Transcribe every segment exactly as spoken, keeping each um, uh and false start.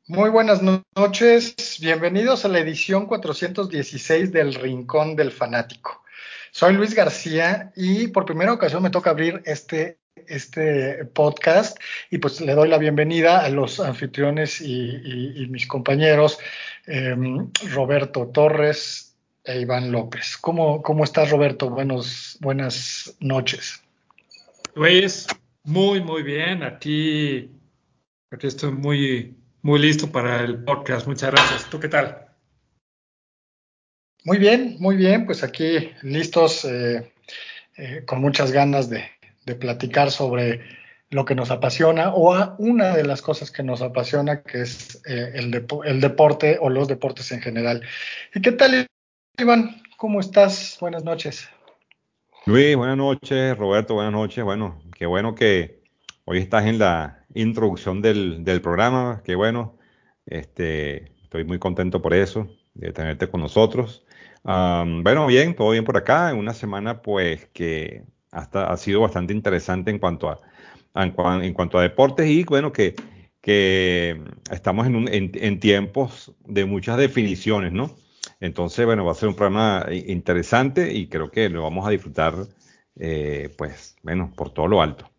Muy buenas no- noches, bienvenidos a la edición cuatrocientos dieciséis del Rincón del Fanático. Soy Luis García y por primera ocasión me toca abrir este, este podcast y pues le doy la bienvenida a los anfitriones y, y- y mis compañeros eh, Roberto Torres e Iván López. ¿Cómo, cómo estás, Roberto? Buenos, buenas noches. Luis, muy, muy bien. Aquí, aquí estoy muy, muy listo para el podcast. Muchas gracias. ¿Tú qué tal? Muy bien, muy bien, pues aquí listos. Eh, eh, con muchas ganas de, de platicar sobre lo que nos apasiona o a una de las cosas que nos apasiona, que es eh, el, depo- el deporte o los deportes en general. ¿Y qué tal, Iván? ¿Cómo estás? Buenas noches. Luis, buenas noches. Roberto, buenas noches. Bueno, qué bueno que hoy estás en la introducción del, del programa. Qué bueno. Este, estoy muy contento por eso, de tenerte con nosotros. Am, bueno, bien, todo bien por acá. En una semana, pues, que hasta ha sido bastante interesante en cuanto a, en, cuan- en cuanto a deportes y, bueno, que, que estamos en, un- en en tiempos de muchas definiciones, ¿no? Entonces, bueno, va a ser un programa i- interesante y creo que lo vamos a disfrutar, eh, pues, bueno, por todo lo alto.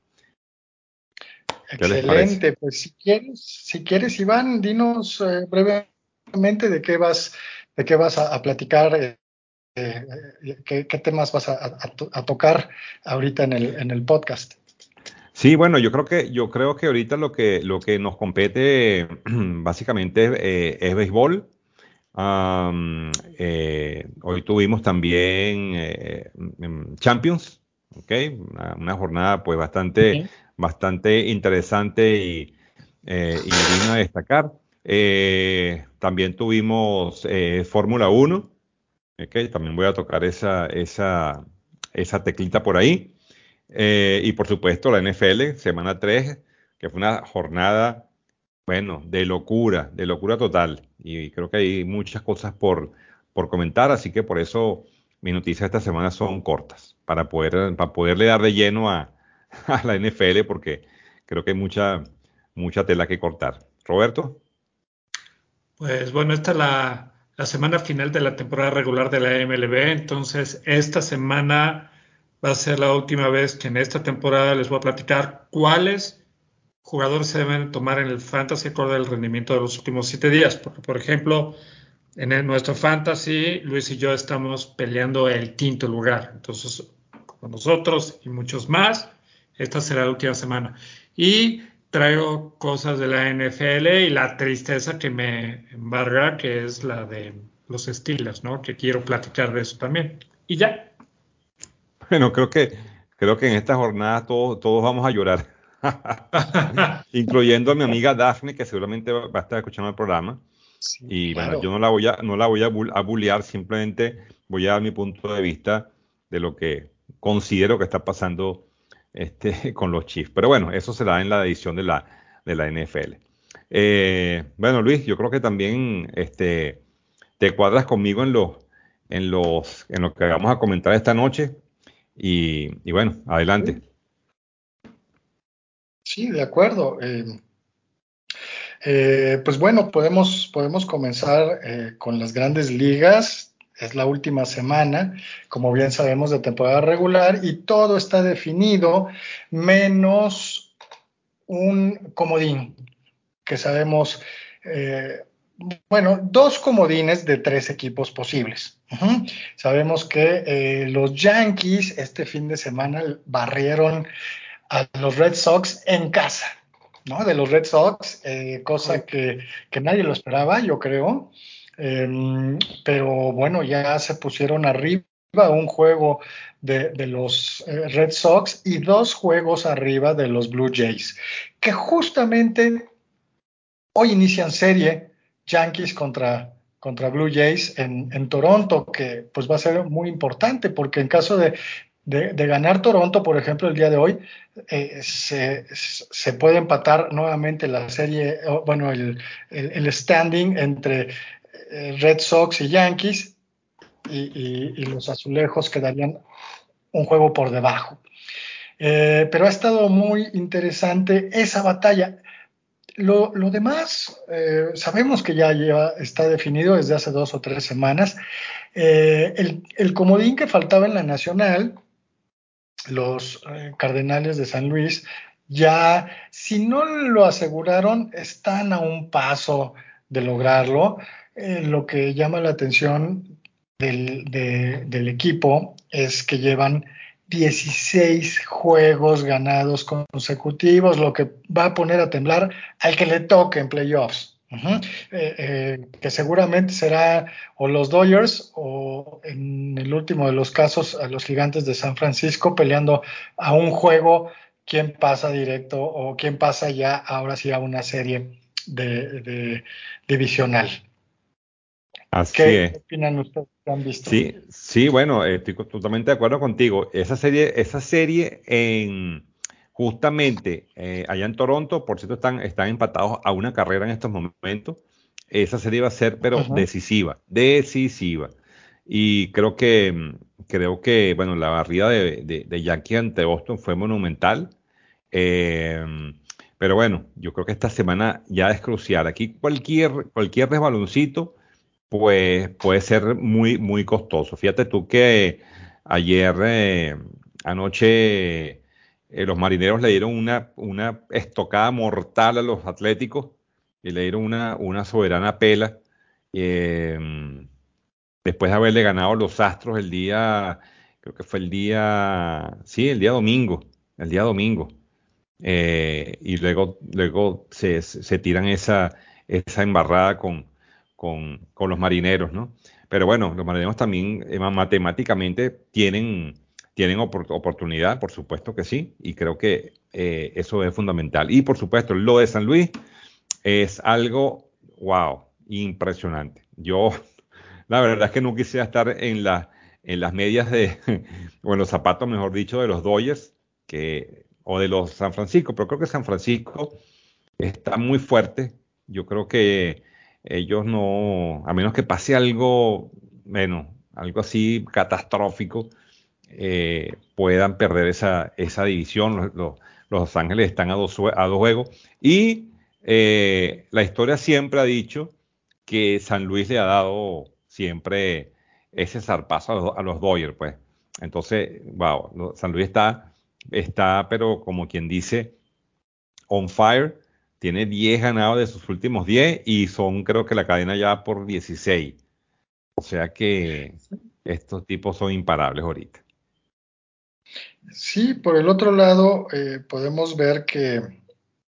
¿Qué les parece? Excelente. Pues si quieres, si quieres, Iván, dinos eh, brevemente de qué vas, de qué vas a, a platicar, eh, eh, qué, qué temas vas a, a- a to- a tocar ahorita en el, en el podcast. Sí, bueno, yo creo que yo creo que ahorita lo que lo que nos compete básicamente es, eh, es béisbol. Am, eh, hoy tuvimos también eh, mm, Champions, ¿ok? Una, una jornada pues bastante, Sí. bastante interesante y, eh, y digna de destacar. Eh, también tuvimos eh, Fórmula Uno, ¿ok? También voy a tocar esa, esa, esa teclita por ahí. Eh, y por supuesto la N F L, semana tres, que fue una jornada bueno, de locura, de locura total. Y creo que hay muchas cosas por, por comentar, así que por eso mis noticias esta semana son cortas, para poder, para poderle dar de lleno a, a la N F L, porque creo que hay mucha, mucha tela que cortar. Roberto, Pues bueno, esta es la, la semana final de la temporada regular de la M L B. Entonces, esta semana va a ser la última vez que en esta temporada les voy a platicar cuáles jugadores se deben tomar en el fantasy acorde al rendimiento de los últimos siete días. Porque, por ejemplo, en el- nuestro fantasy, Luis y yo estamos peleando el quinto lugar. Entonces, con nosotros y muchos más, esta será la última semana. Y traigo cosas de la N F L y la tristeza que me embarga, que es la de los Steelers, ¿no? Que quiero platicar de eso también. Y ya. bueno, creo que, creo que en esta jornada todos, todos vamos a llorar, incluyendo a mi amiga Daphne, que seguramente va va a estar escuchando el programa. Sí, Y bueno, yo claro. no la voy a, no la voy a, bul- a bullear, simplemente voy a dar mi punto de vista de lo que considero que está pasando este, con los Chiefs. Pero bueno, eso será en la edición de la, de la N F L. Eh, bueno, Luis, yo creo que también este, te cuadras conmigo en los, en los, en lo que vamos a comentar esta noche. Y, y bueno, adelante. Sí, de acuerdo. Eh, eh, pues bueno, podemos, podemos comenzar eh, con las grandes ligas. Es la última semana, como bien sabemos, de temporada regular y todo está definido menos un comodín que sabemos, eh, bueno, dos comodines de tres equipos posibles. Uh-huh. Sabemos que eh, los Yankees este fin de semana barrieron a los Red Sox en casa, ¿no? De los Red Sox, eh, cosa que, que, nadie lo esperaba, yo creo. Eh, pero bueno, ya se pusieron arriba un juego de, de los eh, Red Sox y dos juegos arriba de los Blue Jays, que justamente hoy inician serie Yankees contra, contra Blue Jays en, en Toronto, que pues va a ser muy importante porque en caso de, de, de ganar Toronto, por ejemplo, el día de hoy, eh, se, se, puede empatar nuevamente la serie, bueno, el, el, el standing entre eh, Red Sox y Yankees y, y, y los azulejos quedarían un juego por debajo. Eh, pero ha estado muy interesante esa batalla. lo, lo demás, eh, sabemos que ya lleva, está definido desde hace dos o tres semanas. Eh, el, el comodín que faltaba en la Nacional, los eh, Cardenales de San Luis, ya, si no lo aseguraron, están a un paso de lograrlo. Eh, lo que llama la atención del, de- del equipo es que llevan dieciséis juegos ganados consecutivos, lo que va a poner a temblar al que le toque en playoffs. Ujú. Eh, eh, que seguramente será o los Dodgers o en el último de los casos a los Gigantes de San Francisco peleando a un juego quién pasa directo o quién pasa ya ahora sí a una serie de, de divisional. Así ¿Qué es. opinan ustedes que han visto? Sí, sí, bueno, eh, estoy co- totalmente de acuerdo contigo. Esa serie, esa serie en justamente eh, allá en Toronto, por cierto, están, están empatados a una carrera en estos momentos. Esa serie va a ser, pero Ujú. decisiva, decisiva. Y creo que, mm, creo que, bueno, la barrida de, de, de Yankee ante Boston fue monumental. Eh, pero bueno, yo creo que esta semana ya es crucial. Aquí cualquier, cualquier resbaloncito pues puede ser muy, muy costoso. Fíjate tú que ayer, eh, anoche, eh, los marineros le dieron una, una estocada mortal a los Atléticos y le dieron una, una soberana pela. eh, Después de haberle ganado a los Astros el día, creo que fue el día, sí, el día domingo, el día domingo. Eh, y luego, luego se, se- se tiran esa, esa embarrada con, con, con los marineros, ¿no? Pero bueno, los marineros también eh, ma- matemáticamente tienen, tienen opor- oportunidad, por supuesto que sí, y creo que eh, eso es fundamental. Y por supuesto, lo de San Luis es algo, wow, impresionante. Yo, la verdad es que no quisiera estar en la, en las medias de, o en los zapatos, mejor dicho, de los Dodgers, que, o de los San Francisco, pero creo que San Francisco está muy fuerte. Yo creo que ellos no, a menos que pase algo, bueno, algo así catastrófico, eh, puedan perder esa, esa división. Los, los- los Ángeles están a dos, jue- a dos juegos. Y eh, la historia siempre ha dicho que San Luis le ha dado siempre ese zarpazo a los, a los Dodgers, pues. Entonces, wow, lo- San Luis está, está, pero como quien dice, on fire. Tiene diez ganados de sus últimos diez y son, creo que la cadena ya por dieciséis. O sea que estos tipos son imparables ahorita. Sí, por el otro lado, eh, podemos ver que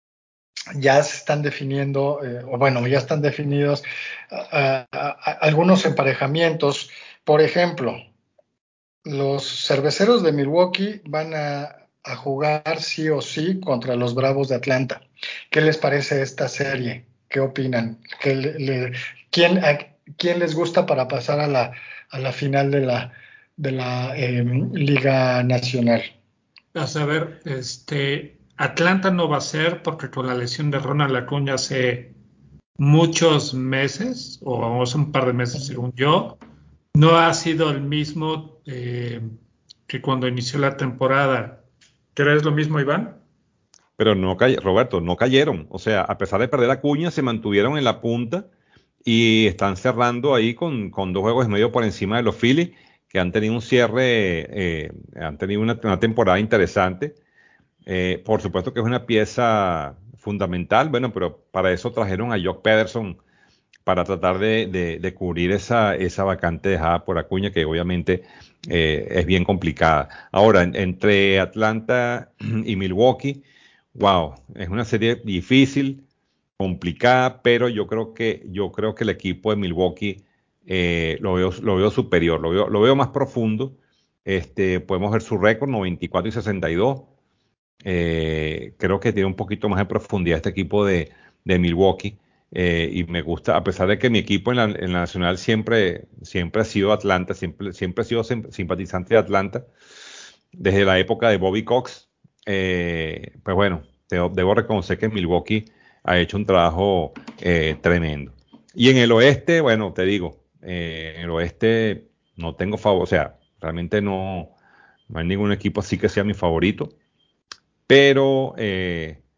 ya se están definiendo, eh, o bueno, ya están definidos a- a- a- algunos emparejamientos. Por ejemplo, los cerveceros de Milwaukee van a, a jugar sí o sí contra los Bravos de Atlanta. ¿Qué les parece esta serie? ¿Qué opinan? ¿Qué le- le- quién, a- quién les gusta para pasar a la, a la final de la, de la eh, Liga Nacional? A saber, este, Atlanta no va a ser porque con la lesión de Ronald Acuña hace muchos meses, o hace un par de meses según yo, no ha sido el mismo eh, que cuando inició la temporada. ¿Crees lo mismo, Iván? Pero no cay- Roberto, no cayeron. O sea, a pesar de perder la cuña, se mantuvieron en la punta y están cerrando ahí con, con dos juegos y medio por encima de los Phillies, que han tenido un cierre, eh, han tenido una, una temporada interesante. Eh, por supuesto que es una pieza fundamental, bueno, pero para eso trajeron a Jock Pederson para tratar de, de- de cubrir esa, esa vacante dejada por Acuña, que obviamente eh, es bien complicada. Ahora, en- entre Atlanta y Milwaukee, wow, es una serie difícil, complicada, pero yo creo que, yo creo que el equipo de Milwaukee eh, lo veo, lo veo superior, lo veo, lo veo más profundo. Este, podemos ver su récord, noventa y cuatro y sesenta y dos. Eh, creo que tiene un poquito más de profundidad este equipo de, de Milwaukee. Eh, y me gusta, a pesar de que mi equipo en la, en la Nacional siempre, siempre ha sido Atlanta, siempre, siempre he sido sim- simpatizante de Atlanta, desde la época de Bobby Cox. Eh, pues bueno, debo, debo reconocer que Milwaukee ha hecho un trabajo eh, tremendo. Y en el oeste, bueno, te digo, eh, en el oeste no tengo favor, o sea, realmente no, no hay ningún equipo así que sea mi favorito, pero eh,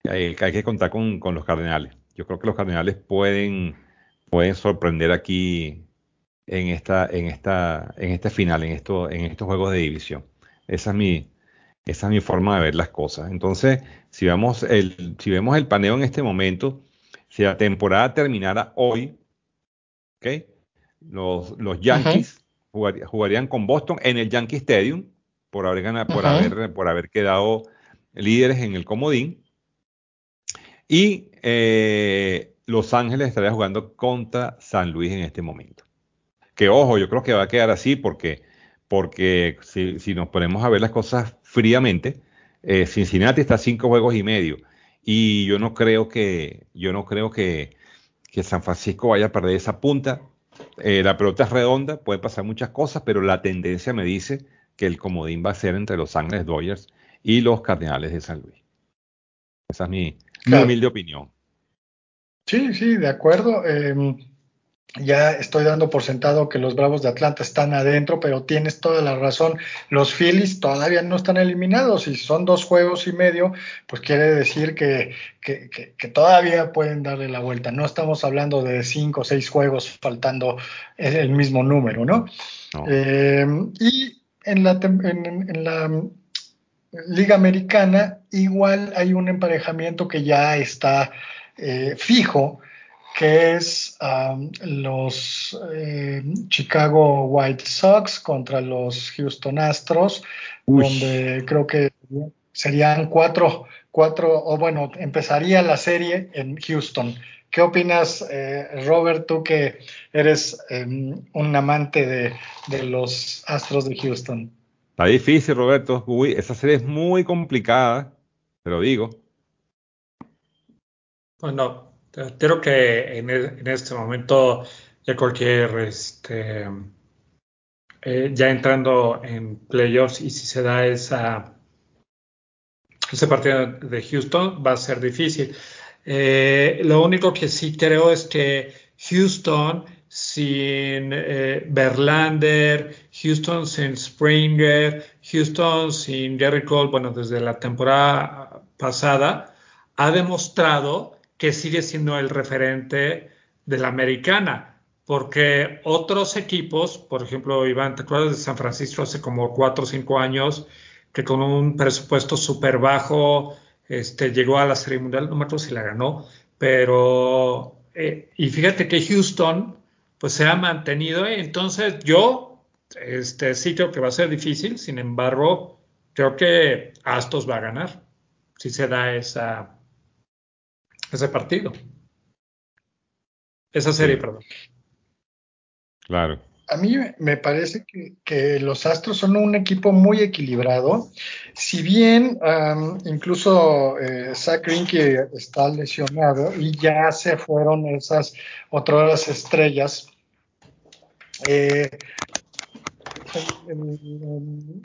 Hay, hay que contar con, con los Cardenales. Yo creo que los Cardenales pueden, pueden sorprender aquí en esta, en esta, en este final, en esto, en estos juegos de división. Esa es mi, esa es mi forma de ver las cosas. Entonces, si vemos el, si vemos el paneo en este momento, si la temporada terminara hoy, ¿ok? Los, los Ujú, Yankees jugar- jugarían con Boston en el Yankee Stadium por haber ganado, por ujú. haber, por haber quedado líderes en el comodín. Y eh, Los Ángeles estaría jugando contra San Luis en este momento. Que ojo, yo creo que va a quedar así porque, porque si, si nos ponemos a ver las cosas fríamente, eh, Cincinnati está a cinco juegos y medio. Y yo no creo que, yo no creo que, que San Francisco vaya a perder esa punta. Eh, la pelota es redonda, puede pasar muchas cosas, pero la tendencia me dice que el comodín va a ser entre Los Ángeles Dodgers y los Cardenales de San Luis. Esa es mi, mi Claro. humilde opinión. Sí, sí, de acuerdo. Em, ya estoy dando por sentado que los Bravos de Atlanta están adentro, pero tienes toda la razón. Los Phillies todavía no están eliminados y son dos juegos y medio, pues quiere decir que, que, que- que todavía pueden darle la vuelta. No estamos hablando de cinco o seis juegos faltando el el mismo número, ¿no? No. Eh, y en la, tem- en, en la Liga Americana igual hay un emparejamiento que ya está eh, fijo, que es um, los eh, Chicago White Sox contra los Houston Astros, Uy, donde creo que serían cuatro, cuatro, o bueno, empezaría la serie en Houston. ¿Qué opinas, eh, Robert, tú que eres eh, un amante de, de los Astros de Houston? está difícil, Roberto. Uy, esa serie es muy complicada, te lo digo. Bueno, te- creo que en, e- en este momento ya cualquier, este, eh, ya entrando en playoffs y si se da esa, ese partido de Houston va a ser difícil. Eh, lo único que sí creo es que Houston sin eh, Verlander, Houston sin Springer, Houston sin Gary Cole, bueno, desde la temporada pasada, ha demostrado que sigue siendo el referente de la americana, porque otros equipos, por ejemplo, Iván, ¿te acuerdas de San Francisco hace como cuatro o cinco años, que con un presupuesto súper bajo este, llegó a la Serie Mundial? No me acuerdo si la ganó, pero, eh, y fíjate que Houston, pues se ha mantenido, eh, entonces yo, este, sí creo que va a ser difícil, sin embargo, creo que Astos va a ganar, si se da esa, ese partido, esa serie, Sí, perdón. A, claro. a mí me parece que, que los Astros son un equipo muy equilibrado. Si bien um, incluso eh, Zach Greinke está lesionado y ya se fueron esas otras estrellas, eh, el, el-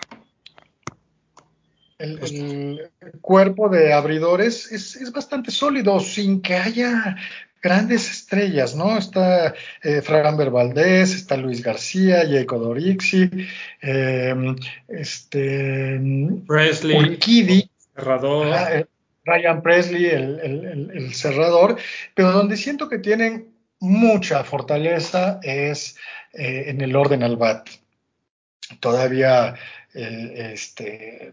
el- el cuerpo de abridores es, es bastante sólido, sin que haya grandes estrellas, ¿no? Está eh, Framber Valdez, está Luis García, Jacob Dorixi, eh, este, Presley, Urquidy, cerrador. ajá, eh, Ryan Presley, el, el- el- el cerrador, pero donde siento que tienen mucha fortaleza es eh, en el orden al bat. Todavía eh, este,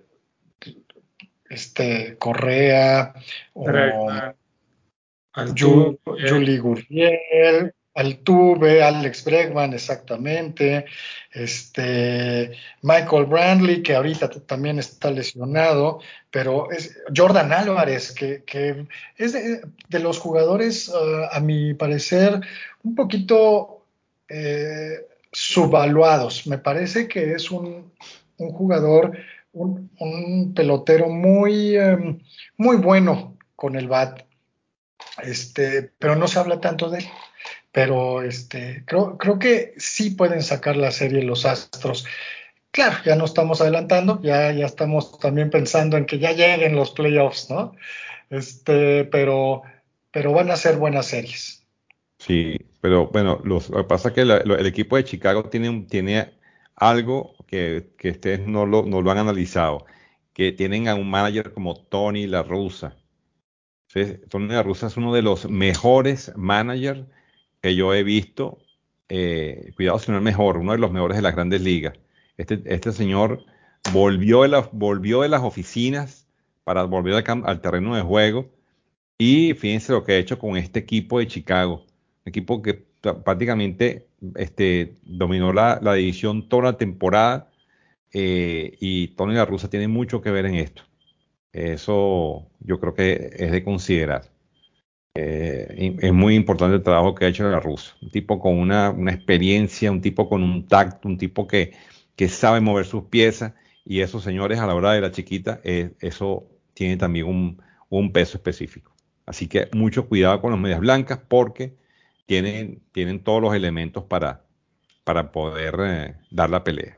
este, Correa o Bregman, Ju- Altuve, Julie Gurriel, Altuve, Alex Bregman, exactamente, este, Michael Brantley, que ahorita t- también está lesionado, pero es Jordan Álvarez, que, que es de, de los jugadores, uh, a mi parecer, un poquito eh, subvaluados. Me parece que es un, un jugador, un, un pelotero muy, um, muy bueno con el bat, este, pero no se habla tanto de él. Pero este, creo, creo que sí pueden sacar la serie los Astros. Claro, ya no estamos adelantando, ya, ya estamos también pensando en que ya lleguen los playoffs, ¿no? Este, pero, pero van a ser buenas series. Sí, pero bueno, los- lo que pasa es que la- lo- el equipo de Chicago tiene, un- tiene algo que, que ustedes no lo, no lo han analizado, que tienen a un manager como Tony La Russa. Sí, Tony La Russa es uno de los mejores managers que yo he visto. Eh, cuidado si no el mejor, uno de los mejores de las grandes ligas. Este, este señor volvió de, la- volvió de las oficinas para volver al, cam- al terreno de juego. Y fíjense lo que ha hecho con este equipo de Chicago. Un equipo que t- prácticamente este, dominó la, la división toda la temporada. Eh, y Tony La Russa tiene mucho que ver en esto. Eso yo creo que es de considerar. Eh, y es muy importante el trabajo que ha hecho La Russa. Un tipo con una, una experiencia, un tipo con un tacto, un tipo que, que sabe mover sus piezas. Y esos señores a la hora de la chiquita, eh, eso tiene también un, un peso específico. Así que mucho cuidado con las medias blancas porque tienen, tienen todos los elementos para, para poder eh, dar la pelea.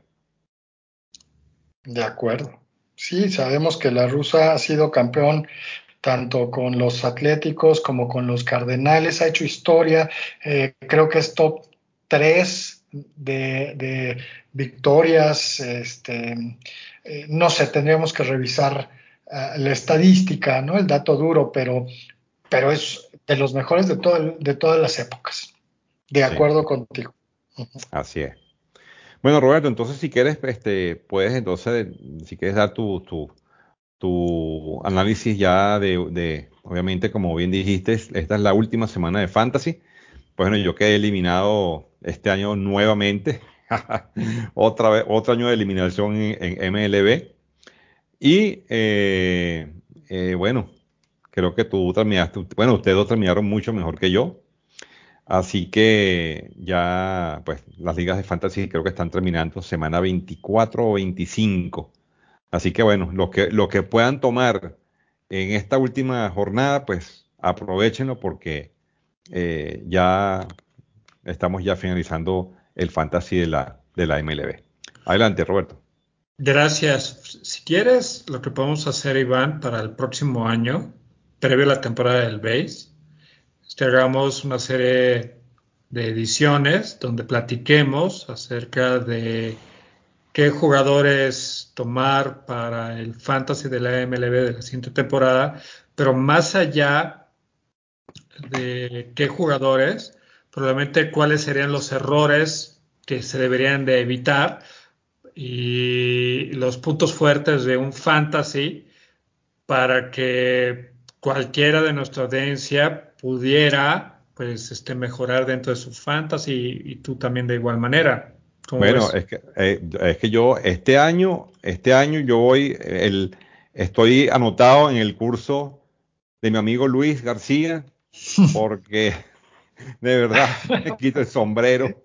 De acuerdo. Sí, sabemos que la Rusa ha sido campeón tanto con los Atléticos como con los Cardenales, ha hecho historia, eh, creo que es top tres de, de victorias, este, eh, no sé, tendríamos que revisar uh, la estadística, ¿no? El dato duro, pero, pero es de los mejores de, todo, de todas las épocas, de Sí, acuerdo contigo. Uh-huh. así es. Bueno, Roberto, entonces si quieres, este, puedes entonces, si quieres dar tu, tu, tu análisis ya de, de, obviamente, como bien dijiste, esta es la última semana de Fantasy. Pues bueno, yo quedé eliminado este año nuevamente. Otra vez, otro año de eliminación en, en M L B. Y eh, eh, bueno, creo que tú terminaste, bueno, ustedes dos terminaron mucho mejor que yo. Así que ya, pues, las ligas de fantasy creo que están terminando semana veinticuatro o veinticinco. Así que bueno, lo que, lo que puedan tomar en esta última jornada, pues aprovechenlo porque eh, ya estamos ya finalizando el fantasy de la, de la M L B. Adelante, Roberto. Gracias. Si quieres, lo que podemos hacer, Iván, para el próximo año, previo a la temporada del base, es que hagamos una serie de ediciones donde platiquemos acerca de qué jugadores tomar para el fantasy de la M L B de la siguiente temporada, pero más allá de qué jugadores, probablemente cuáles serían los errores que se deberían de evitar y los puntos fuertes de un fantasy para que cualquiera de nuestra audiencia pudiera pues este mejorar dentro de su fantasy y, y tú también de igual manera. ¿Cómo Bueno, ves? es que, eh, es que yo este año, este año yo voy, el, estoy anotado en el curso de mi amigo Luis García, porque de verdad me quito el sombrero.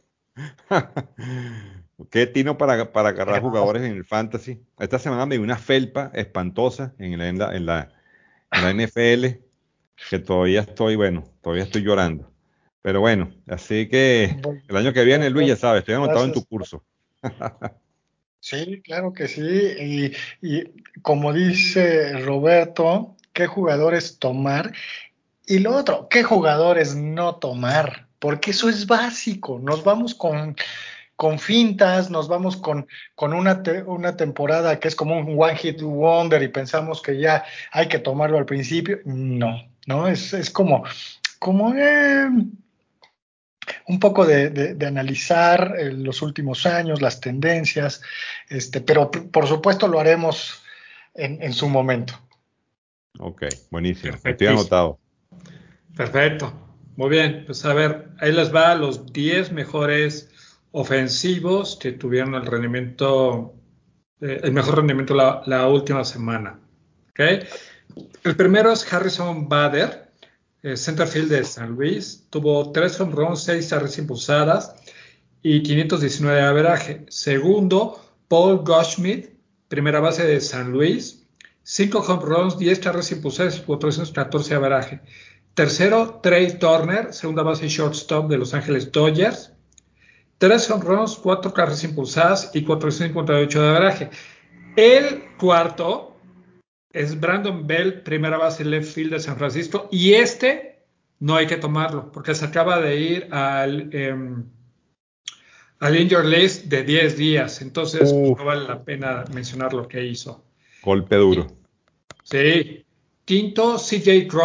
Qué tino para, para agarrar jugadores en el fantasy. Esta semana me dio una felpa espantosa en la, en la, en la, en la N F L, que todavía estoy, bueno, todavía estoy llorando. Pero bueno, así que Bueno, el año que viene, Luis, ya sabes, estoy anotado en tu gracias. curso. Sí, claro que sí. Y, y como dice Roberto, ¿qué jugadores tomar? Y lo otro, ¿qué jugadores no tomar? Porque eso es básico. Nos vamos con, con fintas, nos vamos con, con una, te- una temporada que es como un One Hit Wonder y pensamos que ya hay que tomarlo al principio. No, no, es, es como, como eh, un poco de, de- de analizar eh, los últimos años, las tendencias, este, pero p- por supuesto lo haremos en, en su momento. Ok, buenísimo. Estoy Perfectísimo. anotado. Perfecto. Muy bien. Pues a ver, ahí les va los diez mejores ofensivos que tuvieron el rendimiento, eh, el mejor rendimiento la, la última semana. ¿Ok? El primero es Harrison Bader, eh, centerfield de San Luis. Tuvo tres home runs, seis carreras impulsadas y quinientos diecinueve de averaje. Segundo, Paul Goldschmidt, primera base de San Luis. cinco home runs, diez carreras impulsadas y cuatrocientos catorce de averaje. Tercero, Trey Turner, segunda base y shortstop de Los Ángeles Dodgers. tres home runs, cuatro carreras impulsadas y cuatrocientos cincuenta y ocho de averaje. El cuarto es Brandon Bell, primera base left field de San Francisco, y este no hay que tomarlo, porque se acaba de ir al, eh, al injured list de diez días, entonces pues, no Uf, vale la pena mencionar lo que hizo. golpe duro. Sí. Quinto, C J Cron,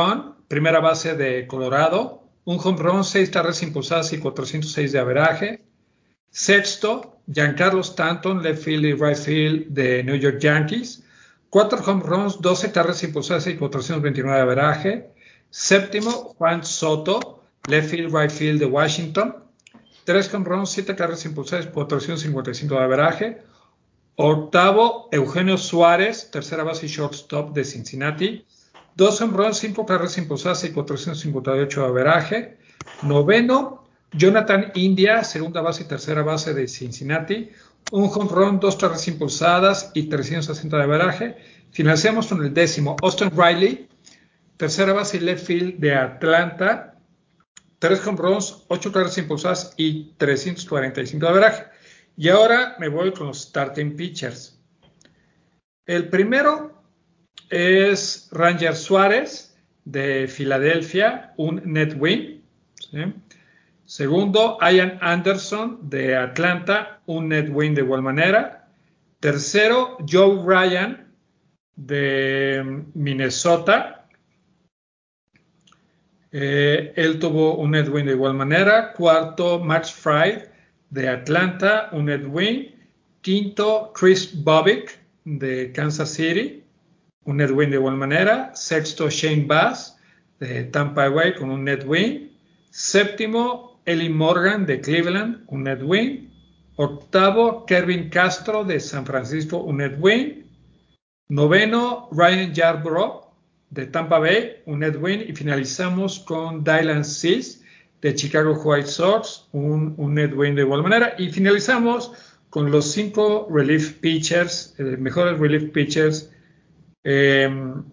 primera base de Colorado. Un home run, seis carreras impulsadas y cuatrocientos seis de averaje. Sexto, Giancarlo Stanton, left field y right field de New York Yankees. Cuatro home runs, doce carreras impulsadas y cuatrocientos veintinueve de averaje. Séptimo, Juan Soto, left field, right field de Washington. Tres home runs, siete carreras impulsadas y cuatrocientos cincuenta y cinco de averaje. Octavo, Eugenio Suárez, tercera base y shortstop de Cincinnati. Dos home runs, cinco carreras impulsadas y cuatrocientos cincuenta y ocho de averaje. Noveno, Jonathan India, segunda base y tercera base de Cincinnati. Un home run, dos carreras impulsadas y trescientos sesenta de averaje. Finalizamos con el décimo, Austin Riley, tercera base y left field de Atlanta. Tres home runs, ocho carreras impulsadas y trescientos cuarenta y cinco de averaje. Y ahora me voy con los starting pitchers. El primero es Ranger Suárez de Filadelfia, un net win. ¿Sí? Segundo, Ian Anderson de Atlanta, un net win de igual manera. Tercero, Joe Ryan de Minnesota. Eh, él tuvo un net win de igual manera. Cuarto, Max Fried de Atlanta, un net win. Quinto, Chris Bobbick de Kansas City, un net win de igual manera. Sexto, Shane Bass de Tampa Bay con un net win. Séptimo, Eli Morgan de Cleveland, un net win. Octavo, Kevin Castro de San Francisco, un net win. Noveno, Ryan Yarbrough de Tampa Bay, un net win. Y finalizamos con Dylan Cease de Chicago White Sox, un, un net win de igual manera. Y finalizamos con los cinco relief pitchers, eh, mejores relief pitchers. Eh,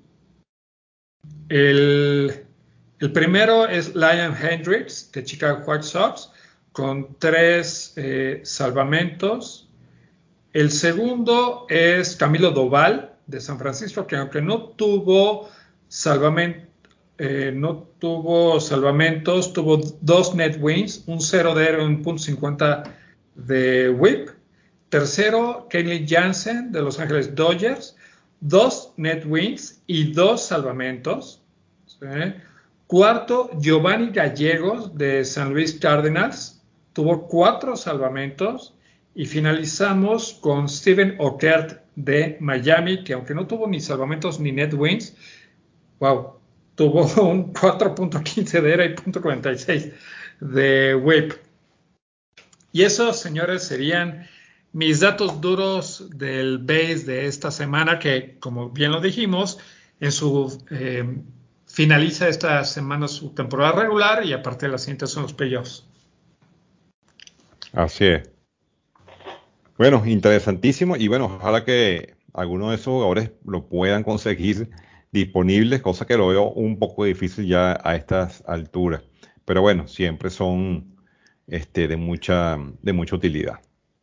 el, el primero es Liam Hendricks de Chicago White Sox con tres eh, salvamentos. El segundo es Camilo Doval de San Francisco, que aunque no tuvo salvamento, eh, no tuvo salvamentos, tuvo dos net wins, un cero de era, un punto cincuenta de whip. Tercero, Kenley Jansen de Los Ángeles Dodgers, dos net wins y dos salvamentos. ¿Sí? Cuarto, Giovanni Gallegos de San Luis Cardinals, tuvo cuatro salvamentos. Y finalizamos con Steven Okert de Miami, que aunque no tuvo ni salvamentos ni net wins, wow, tuvo un cuatro punto quince de era y punto cuarenta y seis de whip. Y esos, señores, serían mis datos duros del base de esta semana, que, como bien lo dijimos, en su eh, finaliza esta semana su temporada regular y aparte de la siguiente son los playoffs. Así es. Bueno, interesantísimo y bueno, ojalá que algunos de esos jugadores lo puedan conseguir disponibles, cosa que lo veo un poco difícil ya a estas alturas. Pero bueno, siempre son este, de mucha, de mucha utilidad.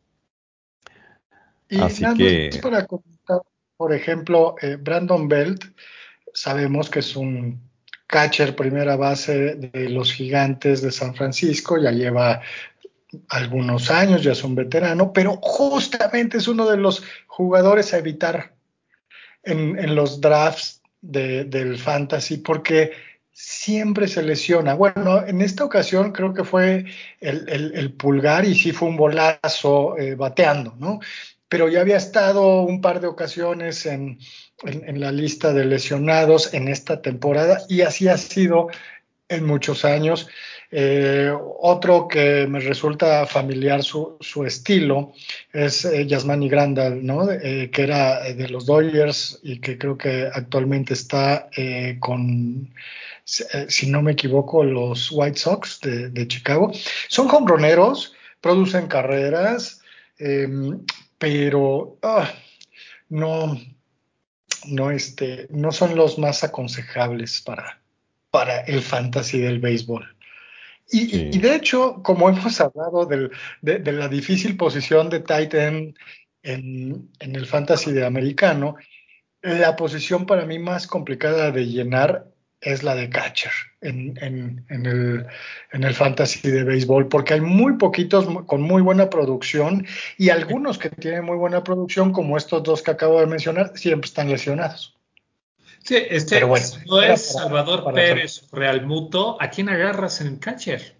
Y Así nada más que, para comentar, por ejemplo, eh, Brandon Belt, sabemos que es un catcher primera base de los Gigantes de San Francisco, ya lleva algunos años, ya es un veterano, pero justamente es uno de los jugadores a evitar en, en los drafts de, del fantasy, porque siempre se lesiona. Bueno, en esta ocasión creo que fue el, el, el pulgar y sí fue un bolazo eh, bateando, ¿no? Pero ya había estado un par de ocasiones en, en, en la lista de lesionados en esta temporada y así ha sido en muchos años. Eh, otro que me resulta familiar su, su estilo es eh, Yasmani Grandal, ¿no? Eh, que era de los Dodgers y que creo que actualmente está eh, con, eh, si no me equivoco, los White Sox de, de Chicago. Son jonroneros, producen carreras, eh, pero ah, no, no, este, no son los más aconsejables para, para el fantasy del béisbol. Y, y sí, de hecho, como hemos hablado del, de, de la difícil posición de tight end en, en el fantasy de americano, la posición para mí más complicada de llenar es la de catcher en, en, en, el, en el fantasy de béisbol, porque hay muy poquitos con muy buena producción y algunos que tienen muy buena producción, como estos dos que acabo de mencionar, siempre están lesionados. Sí, este Pero bueno, si no era es para, Salvador para hacer. Pérez Real Muto, ¿a quién agarras en catcher?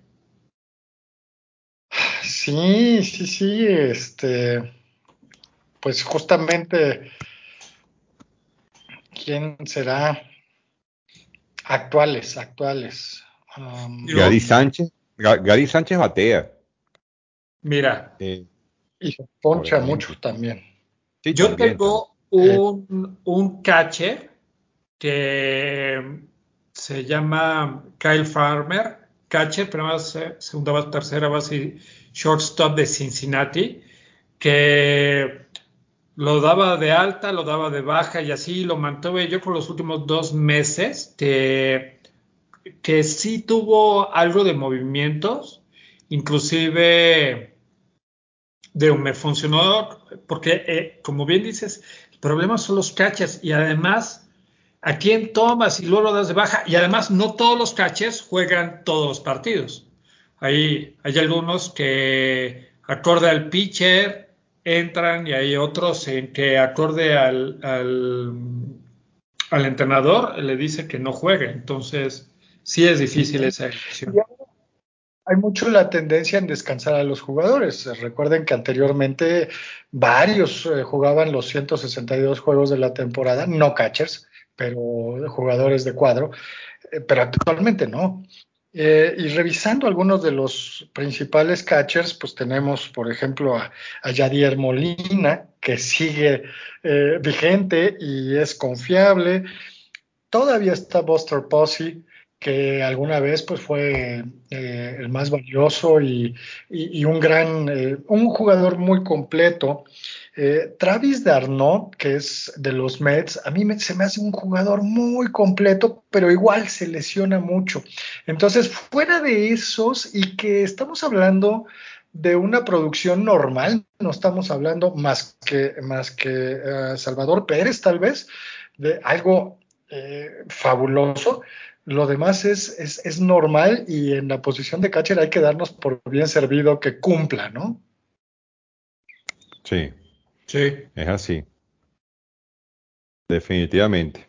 Sí, sí, sí, este, pues justamente, ¿quién será? Actuales, actuales. Digo, Gary Um, Sánchez, Ga- Gary Sánchez batea, mira, eh, y se por poncha mucho ejemplo. también. Sí, yo también, también. tengo Eh, un, un catcher que se llama Kyle Farmer, catcher, primera base, segunda base, tercera base y shortstop de Cincinnati, que lo daba de alta, lo daba de baja y así lo mantuve yo por los últimos dos meses, que, que sí tuvo algo de movimientos, inclusive de, me funcionó porque, eh, como bien dices, el problema son los catchers y además a quién tomas y luego lo das de baja y además no todos los catchers juegan todos los partidos. Hay, hay algunos que acorde al pitcher entran y hay otros en que acorde al, al, al entrenador le dice que no juegue. Entonces, sí es difícil esa y elección. hay mucho la tendencia en descansar a los jugadores. Recuerden que anteriormente varios eh, jugaban los ciento sesenta y dos juegos de la temporada, no catchers, pero jugadores de cuadro, eh, pero actualmente no. Eh, y revisando algunos de los principales catchers, pues tenemos, por ejemplo, a, a Yadier Molina, que sigue eh, vigente y es confiable. Todavía está Buster Posey, que alguna vez pues, fue eh, el más valioso y, y- y un gran, eh, un jugador muy completo. Eh, Travis d'Arnaud, que es de los Mets, a mí me- se me hace un jugador muy completo, pero igual se lesiona mucho. Entonces, fuera de esos, y que estamos hablando de una producción normal, no estamos hablando más que, más que eh, Salvador Pérez, tal vez, de algo eh, fabuloso. Lo demás es, es, es normal y en la posición de catcher hay que darnos por bien servido que cumpla, ¿no? Sí, Sí. es así, definitivamente.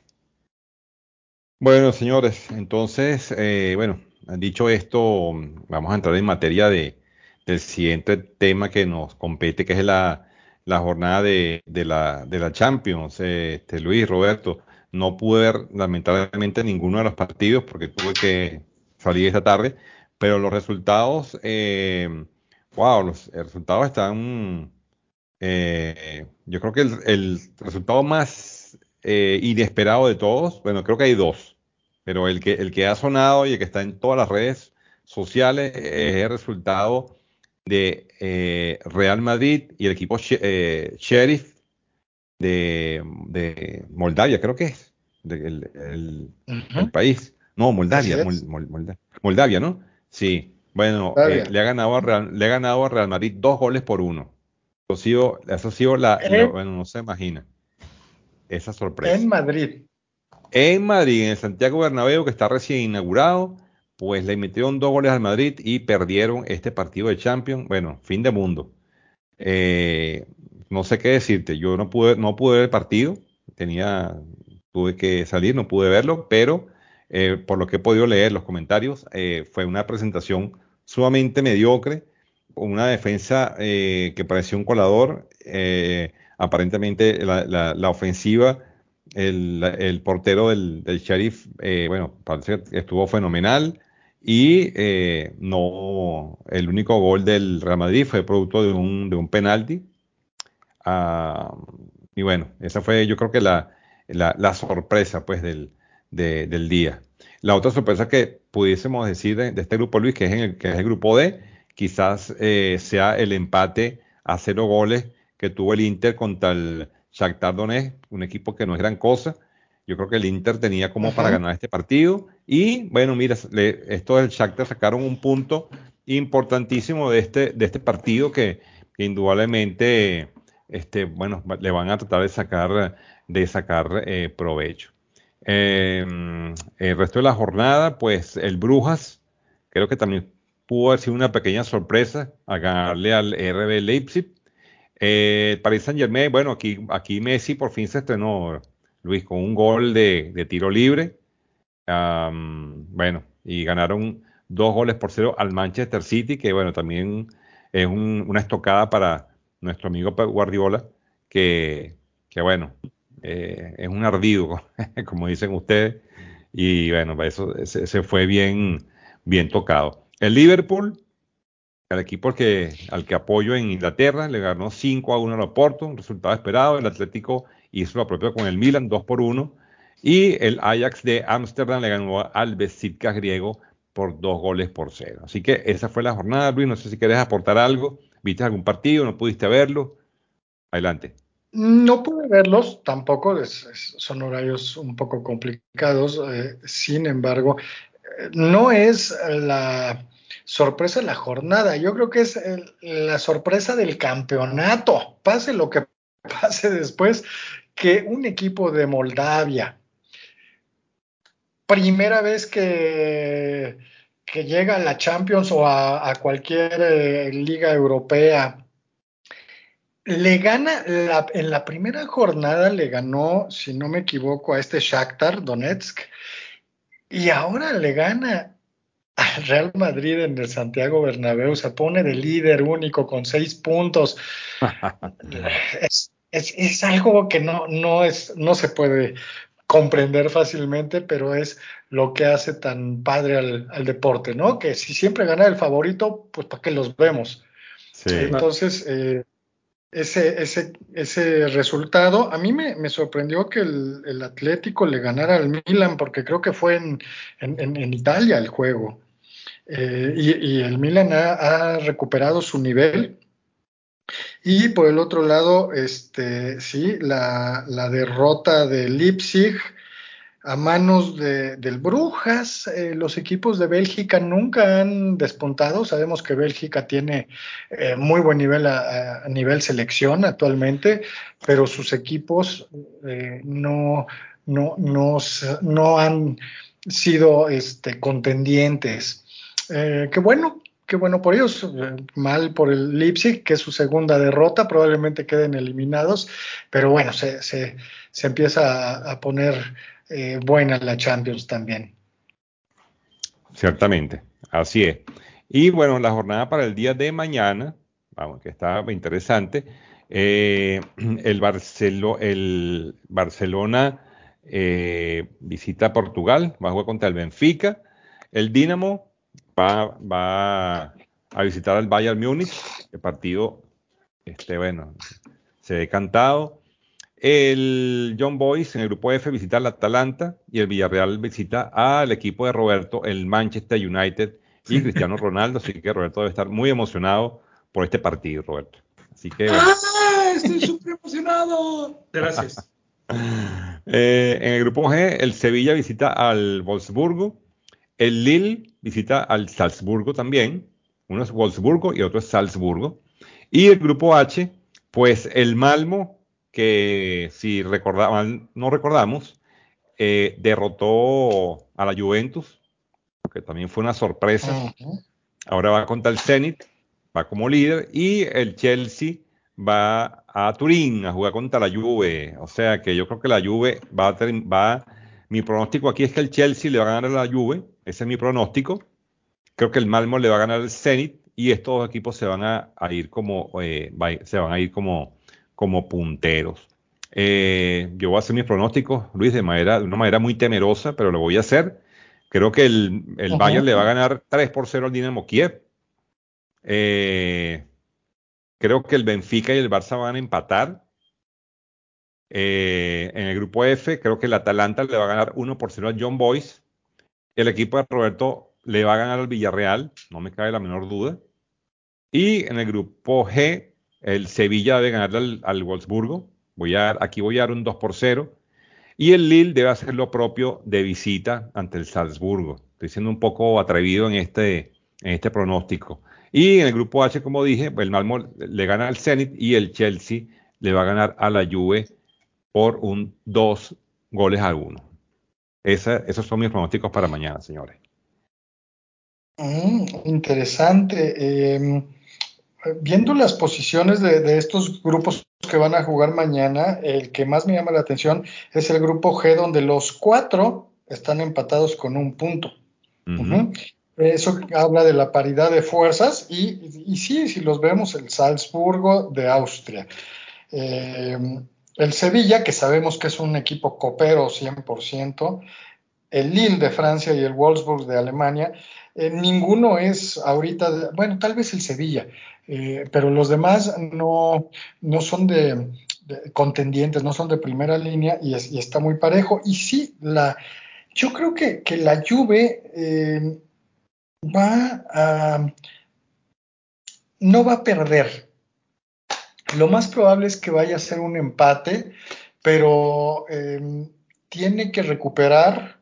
Bueno, señores, entonces, eh, bueno, dicho esto, mm, vamos a entrar en materia de, del siguiente tema que nos compete, que es la, la jornada de, de la, de la Champions. Eh, Este, Luis, Roberto, no pude ver lamentablemente ninguno de los partidos porque tuve que salir esta tarde, pero los resultados, eh, wow, los resultados están, eh, yo creo que el, el resultado más eh, inesperado de todos, bueno, creo que hay dos, pero el que, el que ha sonado y el que está en todas las redes sociales es el resultado de eh, Real Madrid y el equipo She- eh, Sheriff de, de Moldavia, creo que es, de- el, el- el Ujú. país. No, Así Moldavia, Mol- es. Mol- Molda- Moldavia, ¿no? Sí, bueno, Está eh, bien. le ha ganado a Real, le ha ganado a Real Madrid dos goles por uno. Eso ha sido, eso ha sido la, la- En, bueno, no se imagina esa en sorpresa. Madrid. En Madrid, en el Santiago Bernabéu, que está recién inaugurado, pues le metieron dos goles al Madrid y perdieron este partido de Champions. Bueno, fin de mundo. Eh, no sé qué decirte. Yo no pude, no pude ver el partido. Tenía, tuve que salir, no pude verlo, pero eh, por lo que he podido leer los comentarios, eh, fue una presentación sumamente mediocre, con una defensa eh, que parecía un colador. Eh, aparentemente la, la- la ofensiva, el, el portero del, del Sheriff, eh, bueno, parece que estuvo fenomenal. Y eh, no, el único gol del Real Madrid fue producto de un, de un penalti. Ah, y bueno, esa fue yo creo que la, la, la sorpresa pues del, de- del día. La otra sorpresa que pudiésemos decir de, de este grupo, Luis, que es, en el, que es el grupo D, quizás eh, sea el empate a cero goles que tuvo el Inter contra el Shakhtar Donetsk, un equipo que no es gran cosa. Yo creo que el Inter tenía como para Ujú. ganar este partido. Y bueno, mira, le- estos del Shakhtar sacaron un punto importantísimo de este, de este partido que, que indudablemente este, bueno, va- le van a tratar de sacar, de sacar eh, provecho. Eh, el resto de la jornada, pues el Brujas, creo que también pudo haber sido una pequeña sorpresa a ganarle al R B Leipzig. Eh, el Paris Saint-Germain, bueno, aquí, aquí Messi por fin se estrenó, Luis, con un gol de, de tiro libre. Um, bueno, y ganaron dos goles por cero al Manchester City, que bueno, también es un, una estocada para nuestro amigo Pep Guardiola, que, que bueno, eh, es un ardido, como dicen ustedes, y bueno, eso se, se fue bien, bien tocado. El Liverpool, el equipo al que, al que apoyo en Inglaterra, le ganó cinco a uno al Oporto, un resultado esperado. El Atlético hizo lo propio con el Milan, dos por uno. Y el Ajax de Ámsterdam le ganó al Besiktas griego por dos goles por cero. Así que esa fue la jornada, Luis. No sé si querés aportar algo. ¿Viste algún partido? ¿No pudiste verlo? Adelante. No pude verlos, tampoco, es- es- son horarios un poco complicados. Eh, sin embargo, eh, no es la sorpresa de la jornada, yo creo que es el- la sorpresa del campeonato. Pase lo que pase después, que un equipo de Moldavia, primera vez que, que llega a la Champions o a, a cualquier eh, liga europea, le gana, la- en la primera jornada le ganó, si no me equivoco, a este Shakhtar Donetsk, y ahora le gana al Real Madrid en el Santiago Bernabéu, se pone de líder único con seis puntos. Es, es- es algo que no, no, es, no se puede comprender fácilmente, pero es lo que hace tan padre al, al deporte, ¿no? Que si siempre gana el favorito, pues ¿para qué los vemos? Sí. Entonces, eh, ese, ese, ese resultado, a mí me, me sorprendió que el, el Atlético le ganara al Milan, porque creo que fue en, en, en- en Italia el juego. Eh, y, y el Milan ha, ha recuperado su nivel. Y por el otro lado, este, sí, la, la derrota de Leipzig a manos de, del Brujas. Eh, los equipos de Bélgica nunca han despuntado. Sabemos que Bélgica tiene eh, muy buen nivel a, a nivel selección actualmente, pero sus equipos eh, no, no, no, no han sido este, contendientes. Eh, qué bueno, qué bueno por ellos. Eh, mal por el Leipzig, que es su segunda derrota, probablemente queden eliminados, pero bueno, se, se, se empieza a, a poner eh, buena la Champions también. Ciertamente, así es. Y bueno, la jornada para el día de mañana, vamos, que está interesante. eh, el, Barcelo- el Barcelona eh, visita Portugal, va a jugar contra el Benfica. El Dinamo va, va a visitar al Bayern Múnich. El partido, este, bueno, se ha decantado. El John Boys en el grupo F visita al Atalanta y el Villarreal visita al equipo de Roberto, el Manchester United y Cristiano Ronaldo. Así que Roberto debe estar muy emocionado por este partido, Roberto. Así que bueno. ¡Ah! Estoy súper emocionado. Gracias. Eh, en el grupo G, el Sevilla visita al Wolfsburgo, el Lille visita al Salzburgo también. Uno es Wolfsburgo y otro es Salzburgo. Y el grupo H, pues el Malmo, que si recordaban, no recordamos, eh, derrotó a la Juventus, que también fue una sorpresa. Uh-huh. Ahora va contra el Zenit, va como líder, y el Chelsea va a Turín a jugar contra la Juve. O sea que yo creo que la Juve va a, ter- va, mi pronóstico aquí es que el Chelsea le va a ganar a la Juve, ese es mi pronóstico. Creo que el Malmo le va a ganar al Zenit y estos dos equipos se van a, a ir como eh, va- se van a ir como, como punteros. Eh, yo voy a hacer mis pronósticos, Luis, de manera, de una manera muy temerosa, pero lo voy a hacer. Creo que el, el Bayern Uh-huh. le va a ganar tres por cero al Dinamo Kiev. Eh, Creo que el Benfica y el Barça van a empatar. Eh, en el grupo F, creo que el Atalanta le va a ganar uno por cero al John Boys. El equipo de Roberto le va a ganar al Villarreal, no me cabe la menor duda. Y en el grupo G, el Sevilla debe ganarle al, al Wolfsburgo. Voy a, aquí voy a dar un dos por cero. Y el Lille debe hacer lo propio de visita ante el Salzburgo. Estoy siendo un poco atrevido en este, en este pronóstico. Y en el grupo H, como dije, el Malmo le gana al Zenit y el Chelsea le va a ganar a la Juve por un dos goles a uno. Esa- esos son mis pronósticos para mañana, señores. Mm, interesante. Eh, viendo las posiciones de, de estos grupos que van a jugar mañana, el que más me llama la atención es el grupo G, donde los cuatro están empatados con un punto. Uh-huh. Uh-huh. Eso habla de la paridad de fuerzas y, y sí, si los vemos, el Salzburgo de Austria, eh, el Sevilla, que sabemos que es un equipo copero cien por ciento, el Lille de Francia y el Wolfsburg de Alemania, eh, ninguno es ahorita, de, bueno, tal vez el Sevilla, eh, pero los demás no, no son de, de contendientes, no son de primera línea y, es, y está muy parejo. Y sí, la, yo creo que, que la Juve eh, va a, no va a perder. Lo más probable es que vaya a ser un empate, pero eh, tiene que recuperar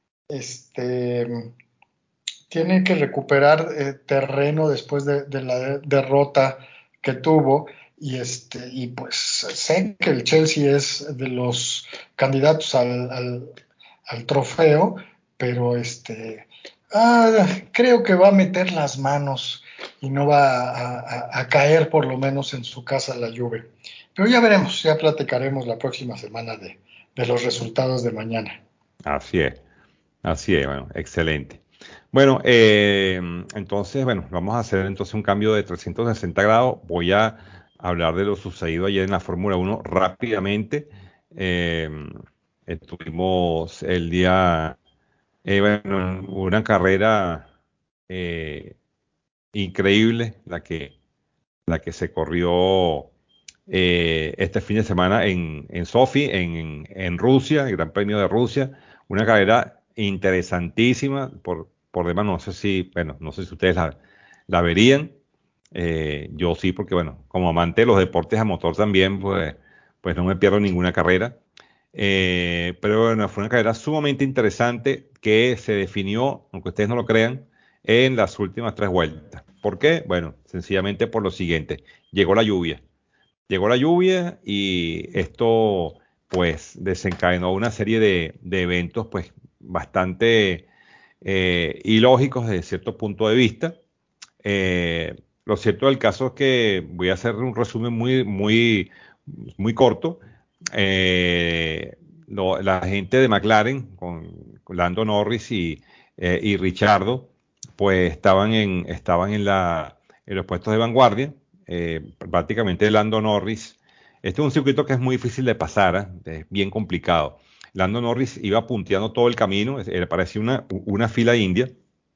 este tiene que recuperar eh, terreno después de, de la de, derrota que tuvo y este y pues sé que el Chelsea es de los candidatos al, al, al trofeo, pero este ah, creo que va a meter las manos y no va a, a, a caer por lo menos en su casa la Juve. Pero ya veremos, ya platicaremos la próxima semana de, de los resultados de mañana. Así es, así es, bueno, excelente. Bueno, eh, entonces, bueno, vamos a hacer entonces un cambio de trescientos sesenta grados. Voy a hablar de lo sucedido ayer en la Fórmula uno rápidamente. Eh, estuvimos el día, eh, bueno, una carrera eh, increíble, la que, la que se corrió eh, este fin de semana en, en Sochi, en, en Rusia, el Gran Premio de Rusia. Una carrera interesantísima, por, por demás, no sé si, bueno, no sé si ustedes la, la verían. Eh, yo sí, porque bueno, como amante de los deportes a motor también, pues, pues no me pierdo ninguna carrera. Eh, pero bueno, fue una carrera sumamente interesante que se definió, aunque ustedes no lo crean, en las últimas tres vueltas. ¿Por qué? Bueno, sencillamente por lo siguiente, llegó la lluvia. Llegó la lluvia y esto pues desencadenó una serie de, de eventos pues bastante eh, ilógicos desde cierto punto de vista. Eh, lo cierto del caso es que voy a hacer un resumen muy, muy, muy corto. Eh, lo- la gente de McLaren con, con Lando Norris y, eh, y Richardo pues estaban en, estaban en, la, en los puestos de vanguardia. Eh, prácticamente Lando Norris, este es un circuito que es muy difícil de pasar, ¿eh? Es bien complicado. Lando Norris iba punteando todo el camino, es- eh, parecía una, una fila india,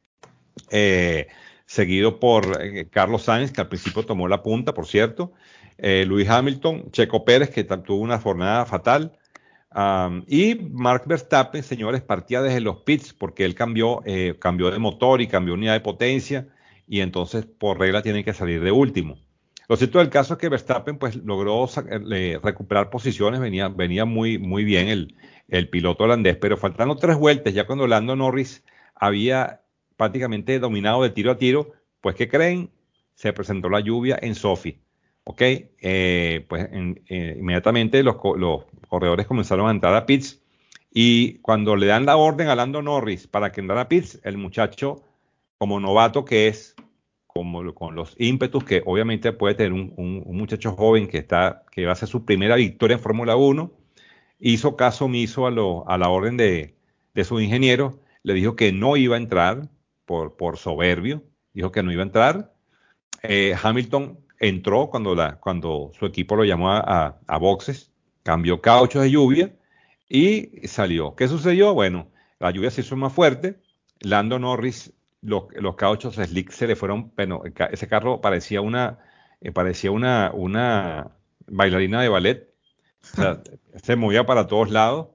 eh, seguido por eh, Carlos Sainz, que al principio tomó la punta, por cierto, eh, Lewis Hamilton, Checo Pérez, que ta- tuvo una jornada fatal, um, y Mark Verstappen, señores, partía desde los pits porque él cambió, eh, cambió de motor y cambió unidad de potencia, y entonces por regla tiene que salir de último. Lo cierto del caso es que Verstappen pues logró eh, recuperar posiciones, venía, venía muy, muy bien el, el piloto holandés, pero faltando tres vueltas, ya cuando Lando Norris había prácticamente dominado de tiro a tiro, pues ¿qué creen? Se presentó la lluvia en Sochi, ¿ok? Eh, pues en, eh, inmediatamente los, los, corredores comenzaron a entrar a pits y cuando le dan la orden a Lando Norris para que entrara a pits, el muchacho, como novato que es, como con los ímpetus que obviamente puede tener un, un, un muchacho joven que, está, que va a ser su primera victoria en Fórmula uno, hizo caso omiso a, lo, a la orden de, de su ingeniero, le dijo que no iba a entrar por, por soberbio, dijo que no iba a entrar. Eh, Hamilton entró cuando, la, cuando su equipo lo llamó a, a, a boxes, cambió cauchos de lluvia y salió. ¿Qué sucedió? Bueno, la lluvia se hizo más fuerte, Lando Norris, los, los cauchos slick se le fueron, bueno, ese carro parecía una, eh, parecía una, una bailarina de ballet, o sea, se movía para todos lados.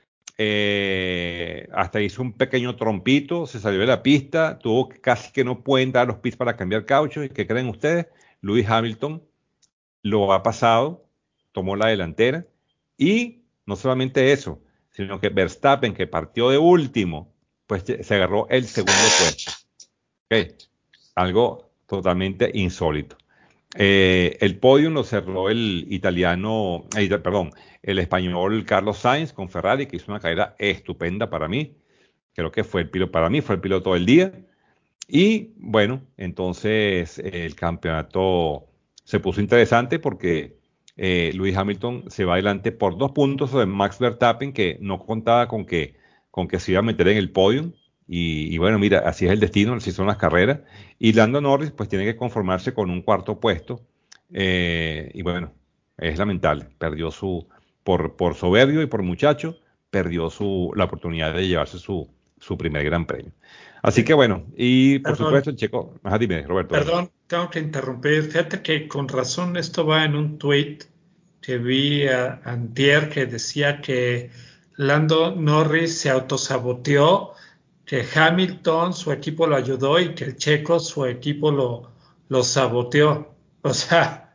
Eh, hasta hizo un pequeño trompito, se salió de la pista, tuvo que, casi que no puede entrar a los pits para cambiar caucho. ¿Y qué creen ustedes? Lewis Hamilton lo ha pasado, tomó la delantera y no solamente eso, sino que Verstappen, que partió de último, pues se agarró el segundo puesto. Okay. Algo totalmente insólito. Eh, el podium lo cerró el italiano, eh, perdón, el español Carlos Sainz con Ferrari, que hizo una carrera estupenda para mí. Creo que fue el piloto, para mí fue el piloto del día. Y bueno, entonces eh, el campeonato se puso interesante porque eh, Lewis Hamilton se va adelante por dos puntos sobre Max Verstappen, que no contaba con que, con que se iba a meter en el podio. Y, y bueno, mira, así es el destino, así son las carreras. Y Lando Norris pues tiene que conformarse con un cuarto puesto. Eh, y bueno, es lamentable, perdió su, por, por soberbio y por muchacho, perdió su, la oportunidad de llevarse su, su primer gran premio. Así que bueno, y por Perdón, supuesto, el Checo, ajá, dime, Roberto, dime. perdón, tengo que interrumpir. Fíjate que con razón esto va en un tweet que vi a antier que decía que Lando Norris se autosaboteó, que Hamilton, su equipo lo ayudó y que el Checo, su equipo lo, lo saboteó. O sea,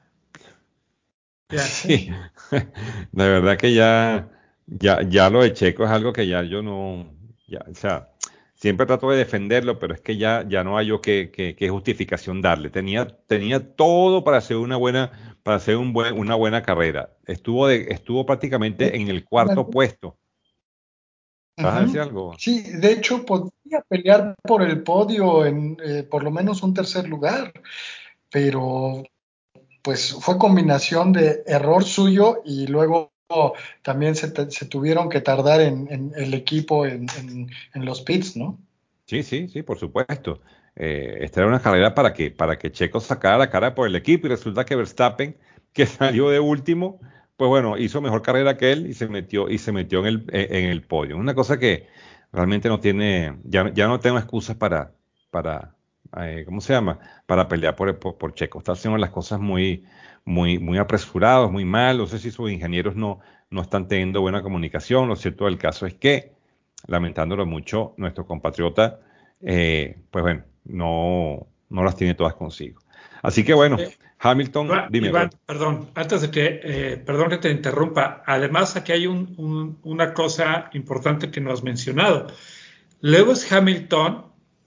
ya. Sí, de verdad que ya, ya, ya lo de Checo es algo que ya yo no, ya, o sea, siempre trato de defenderlo, pero es que ya, ya no hay yo qué, qué- qué justificación darle. Tenía, tenía todo para hacer una buena, para hacer un buen, una buena carrera. Estuvo de, estuvo prácticamente en el cuarto puesto. ¿Vas a decir Ujú. algo? Sí, de hecho podría pelear por el podio en eh, por lo menos un tercer lugar, pero pues fue combinación de error suyo y luego también se, te- se tuvieron que tardar en, en el equipo en, en- en los pits, ¿no? Sí, sí, sí, por supuesto. Eh, esta era una carrera para que, para que Checo sacara la cara por el equipo y resulta que Verstappen, que salió de último, pues bueno, hizo mejor carrera que él y se metió, y se metió en el, eh, en el podio. Una cosa que realmente no tiene, ya, ya no tengo excusas para, para eh, ¿cómo se llama? Para pelear por, por, por Checo. Está haciendo las cosas muy, muy, muy apresurados, muy mal. No sé si sus ingenieros no, no están teniendo buena comunicación. Lo cierto del caso es que lamentándolo mucho, nuestro compatriota, eh, pues bueno, no, no las tiene todas consigo. Así que bueno, Eh, Hamilton, Iván, dime, Iván, Roberto. perdón, antes de que, eh, perdón que te interrumpa, además aquí hay un- un- una cosa importante que no has mencionado. Lewis Hamilton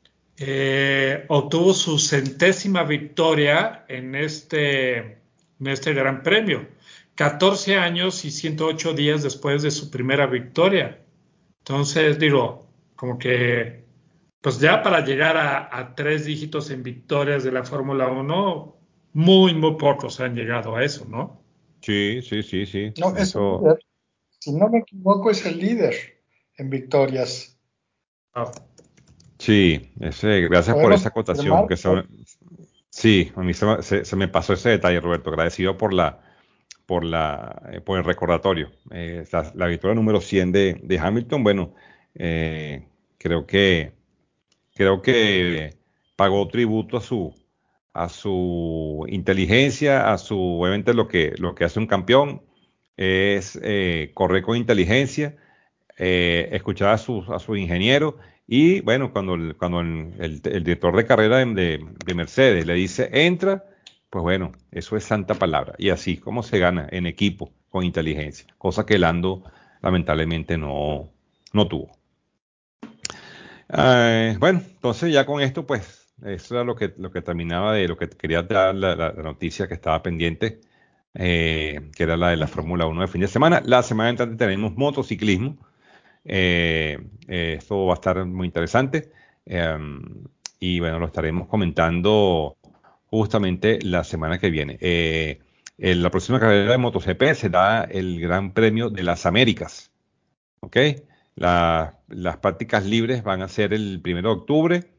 eh, obtuvo su centésima victoria en este, en este Gran Premio, catorce años y ciento ocho días después de su primera victoria. Entonces, digo, como que, pues ya para llegar a, a tres dígitos en victorias de la Fórmula Uno, muy, muy pocos han llegado a eso, ¿no? Sí, sí, sí, sí. No, es el Eso, líder. Si no me equivoco, es el líder en victorias. Ah, sí, ese, gracias por Podemos esa acotación. confirmar. Que se- sí, a mí se, me se- se me pasó ese detalle, Roberto. Agradecido por la, por la, eh, por el recordatorio. Eh, la, la victoria número cien de, de Hamilton, bueno, eh, creo que creo que pagó tributo a su, a su inteligencia, a su, obviamente lo que, lo que hace un campeón es eh, correr con inteligencia, eh, escuchar a sus a su ingeniero y bueno, cuando, el, cuando el, el- el director de carrera de, de- de Mercedes le dice entra, pues bueno, eso es santa palabra. Y así como se gana en equipo con inteligencia, cosa que Lando lamentablemente no, no tuvo. Eh, bueno, entonces ya con esto, pues, eso era lo que, lo que terminaba de lo que quería dar la, la- la noticia que estaba pendiente, eh, que era la de la Fórmula Uno de fin de semana. La semana entrante tenemos motociclismo. Eh, eh, esto va a estar muy interesante. eh, y bueno, lo estaremos comentando justamente la semana que viene. Eh, en la próxima carrera de MotoGP será el Gran Premio de las Américas. ¿Ok? La- las prácticas libres van a ser el primero de octubre,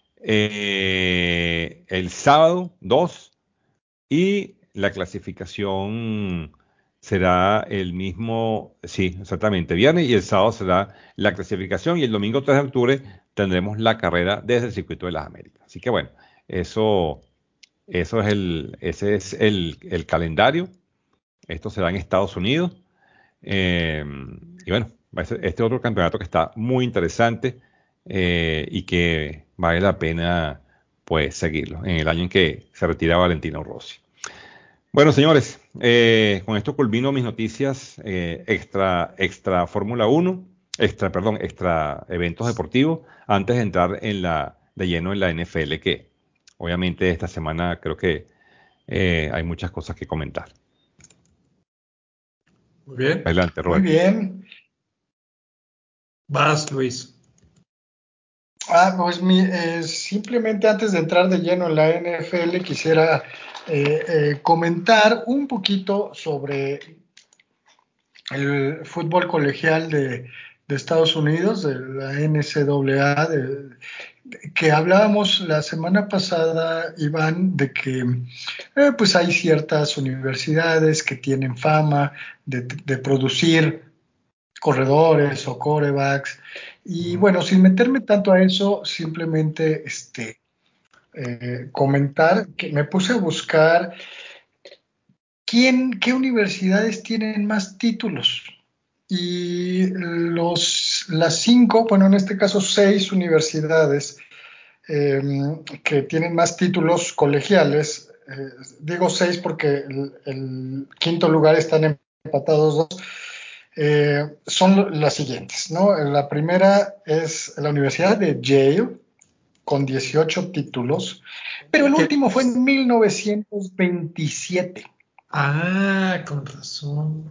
eh, el sábado dos y la clasificación será el mismo, sí, exactamente, viernes y el sábado será la clasificación y el domingo tres de octubre tendremos la carrera desde el Circuito de las Américas. Así que bueno, eso, eso es el, ese es el, el calendario. Esto será en Estados Unidos. Eh, y bueno, va a ser este otro campeonato que está muy interesante eh, y que vale la pena pues seguirlo en el año en que se retira Valentino Rossi. Bueno, señores, eh, con esto culmino mis noticias eh, extra, extra Fórmula Uno, extra, perdón, extra eventos deportivos, antes de entrar en la, de lleno en la N F L, que obviamente esta semana creo que eh, hay muchas cosas que comentar. muy bien. Adelante, Muy Roberto. bien. Vas, Luis. Ah, pues mi, eh, simplemente antes de entrar de lleno en la N F L quisiera eh, eh, comentar un poquito sobre el fútbol colegial de, de Estados Unidos, de la N C A A, de, de, que hablábamos la semana pasada, Iván, de que eh, pues hay ciertas universidades que tienen fama de, de producir corredores o corebacks. Y bueno, sin meterme tanto a eso, simplemente este, eh, comentar que me puse a buscar quién, qué universidades tienen más títulos. Y los, las cinco, bueno, en este caso seis universidades eh, que tienen más títulos colegiales, eh, digo seis porque el, el, quinto lugar están empatados dos, eh, son las siguientes, ¿no? La primera es la Universidad de Yale, con dieciocho títulos, pero el ¿Qué? último fue en mil novecientos veintisiete. Ah, con razón.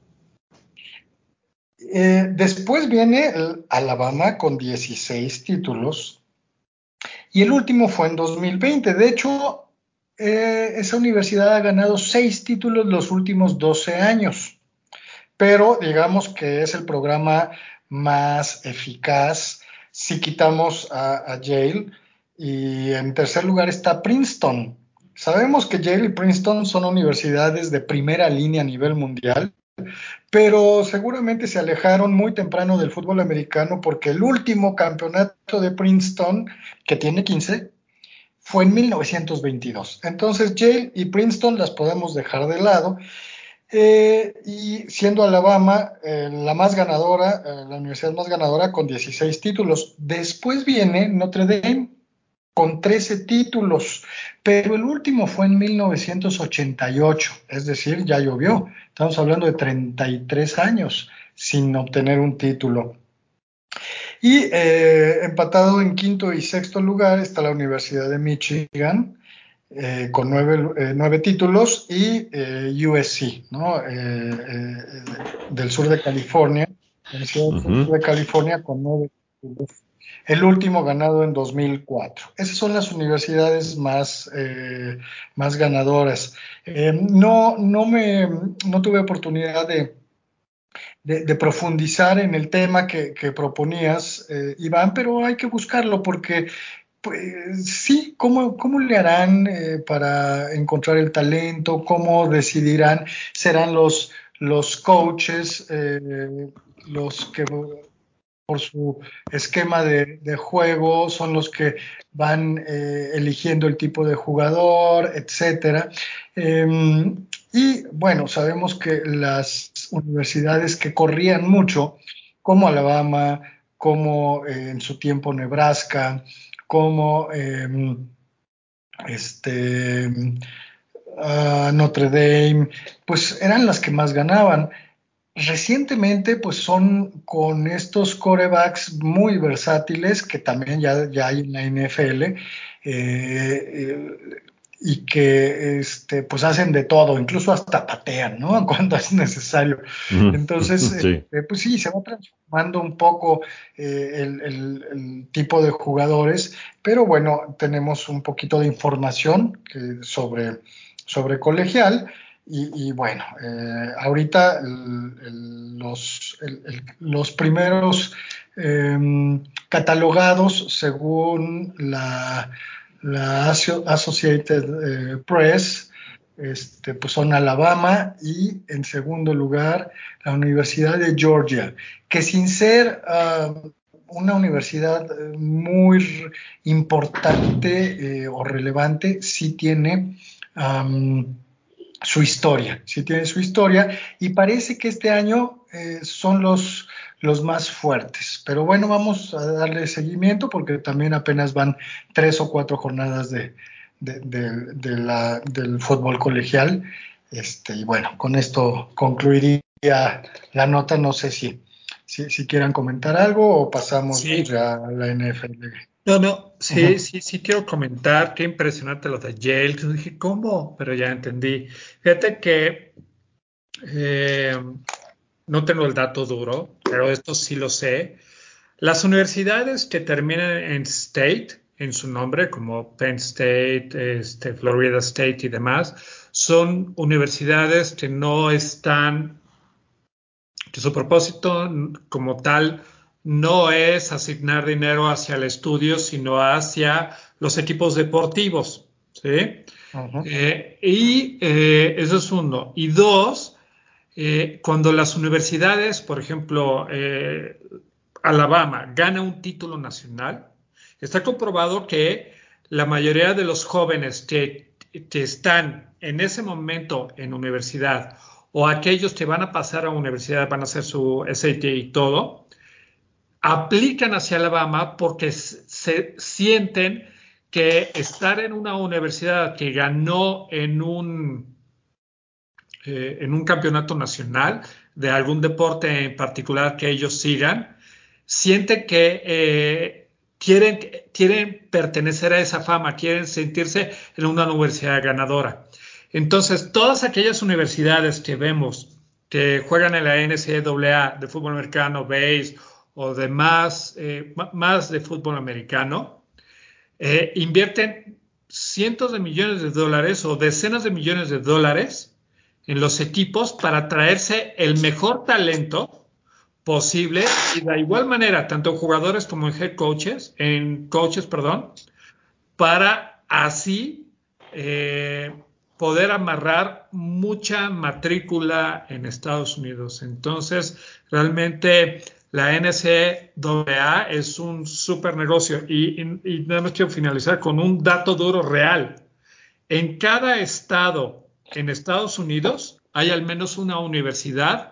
Eh, después viene el Alabama con dieciséis títulos y el último fue en dos mil veinte. De hecho, eh, esa universidad ha ganado seis títulos los últimos doce años, pero digamos que es el programa más eficaz si quitamos a, a Yale. Y en tercer lugar está Princeton. Sabemos que Yale y Princeton son universidades de primera línea a nivel mundial, pero seguramente se alejaron muy temprano del fútbol americano porque el último campeonato de Princeton, que tiene quince, fue en mil novecientos veintidós. Entonces Yale y Princeton las podemos dejar de lado. Eh, y siendo Alabama eh, la más ganadora, eh, la universidad más ganadora con dieciséis títulos. Después viene Notre Dame con trece títulos, pero el último fue en mil novecientos ochenta y ocho, es decir, ya llovió. Estamos hablando de treinta y tres años sin obtener un título. Y eh, empatado en quinto y sexto lugar está la Universidad de Michigan, eh, con nueve, eh, nueve títulos, y eh, U S C, ¿no? Eh, eh, del sur de California, la Universidad del Sur Ujú. de California con nueve títulos. El último ganado en dos mil cuatro. Esas son las universidades más, eh, más ganadoras. Eh, no, no, me, no tuve oportunidad de, de, de profundizar en el tema que, que proponías, eh, Iván, pero hay que buscarlo porque pues sí, ¿cómo, cómo le harán eh, para encontrar el talento? ¿Cómo decidirán? ¿Serán los, los coaches eh, los que por su esquema de, de juego son los que van eh, eligiendo el tipo de jugador, etcétera? Eh, y bueno, sabemos que las universidades que corrían mucho, como Alabama, como eh, en su tiempo Nebraska, como eh, este, uh, Notre Dame, pues eran las que más ganaban. Recientemente, pues son con estos corebacks muy versátiles que también ya, ya hay en la N F L, eh, eh, y que este, pues hacen de todo, incluso hasta patean, ¿no? Cuando es necesario. Ujú. Entonces, Sí. este, pues sí, se va transformando un poco eh, el, el, el, tipo de jugadores, pero bueno, tenemos un poquito de información que, sobre, sobre colegial. Y, y bueno, eh, ahorita el, el, los, el, los, primeros eh, catalogados según la, la Associated eh, Press, este, pues son Alabama y en segundo lugar la Universidad de Georgia, que sin ser uh, una universidad muy importante eh, o relevante, sí tiene um, su historia, sí tiene su historia, y parece que este año eh, son los, los más fuertes. Pero bueno, vamos a darle seguimiento porque también apenas van tres o cuatro jornadas de, de, de, de la, del fútbol colegial. Este, y bueno, con esto concluiría la nota. No sé si, si, si quieran comentar algo o pasamos Sí, ya a la N F L. no, no, Uh -huh. sí, sí, sí quiero comentar, qué impresionante lo de Yale. Yo dije, ¿cómo? Pero ya entendí. Fíjate que eh, no tengo el dato duro, pero esto sí lo sé. Las universidades que terminan en state, en su nombre, como Penn State, este, Florida State y demás, son universidades que no están, que su propósito como tal no es asignar dinero hacia el estudio, sino hacia los equipos deportivos, ¿sí? Ujú. Eh, y eh, eso es uno. Y dos, eh, cuando las universidades, por ejemplo, eh, Alabama gana un título nacional, está comprobado que la mayoría de los jóvenes que, que están en ese momento en universidad o aquellos que van a pasar a universidad, van a hacer su S A T y todo, aplican hacia Alabama porque se sienten que estar en una universidad que ganó en un, eh, en un campeonato nacional de algún deporte en particular que ellos sigan, sienten que eh, quieren, quieren pertenecer a esa fama, quieren sentirse en una universidad ganadora. Entonces, todas aquellas universidades que vemos que juegan en la N C A A de fútbol americano, base o de más, eh, más de fútbol americano, eh, invierten cientos de millones de dólares o decenas de millones de dólares en los equipos para traerse el mejor talento posible y de igual manera, tanto en jugadores como en head coaches, en coaches, perdón, para así eh, poder amarrar mucha matrícula en Estados Unidos. Entonces, realmente la N C A A es un súper negocio y, y, y nada más quiero finalizar con un dato duro real. En cada estado en Estados Unidos hay al menos una universidad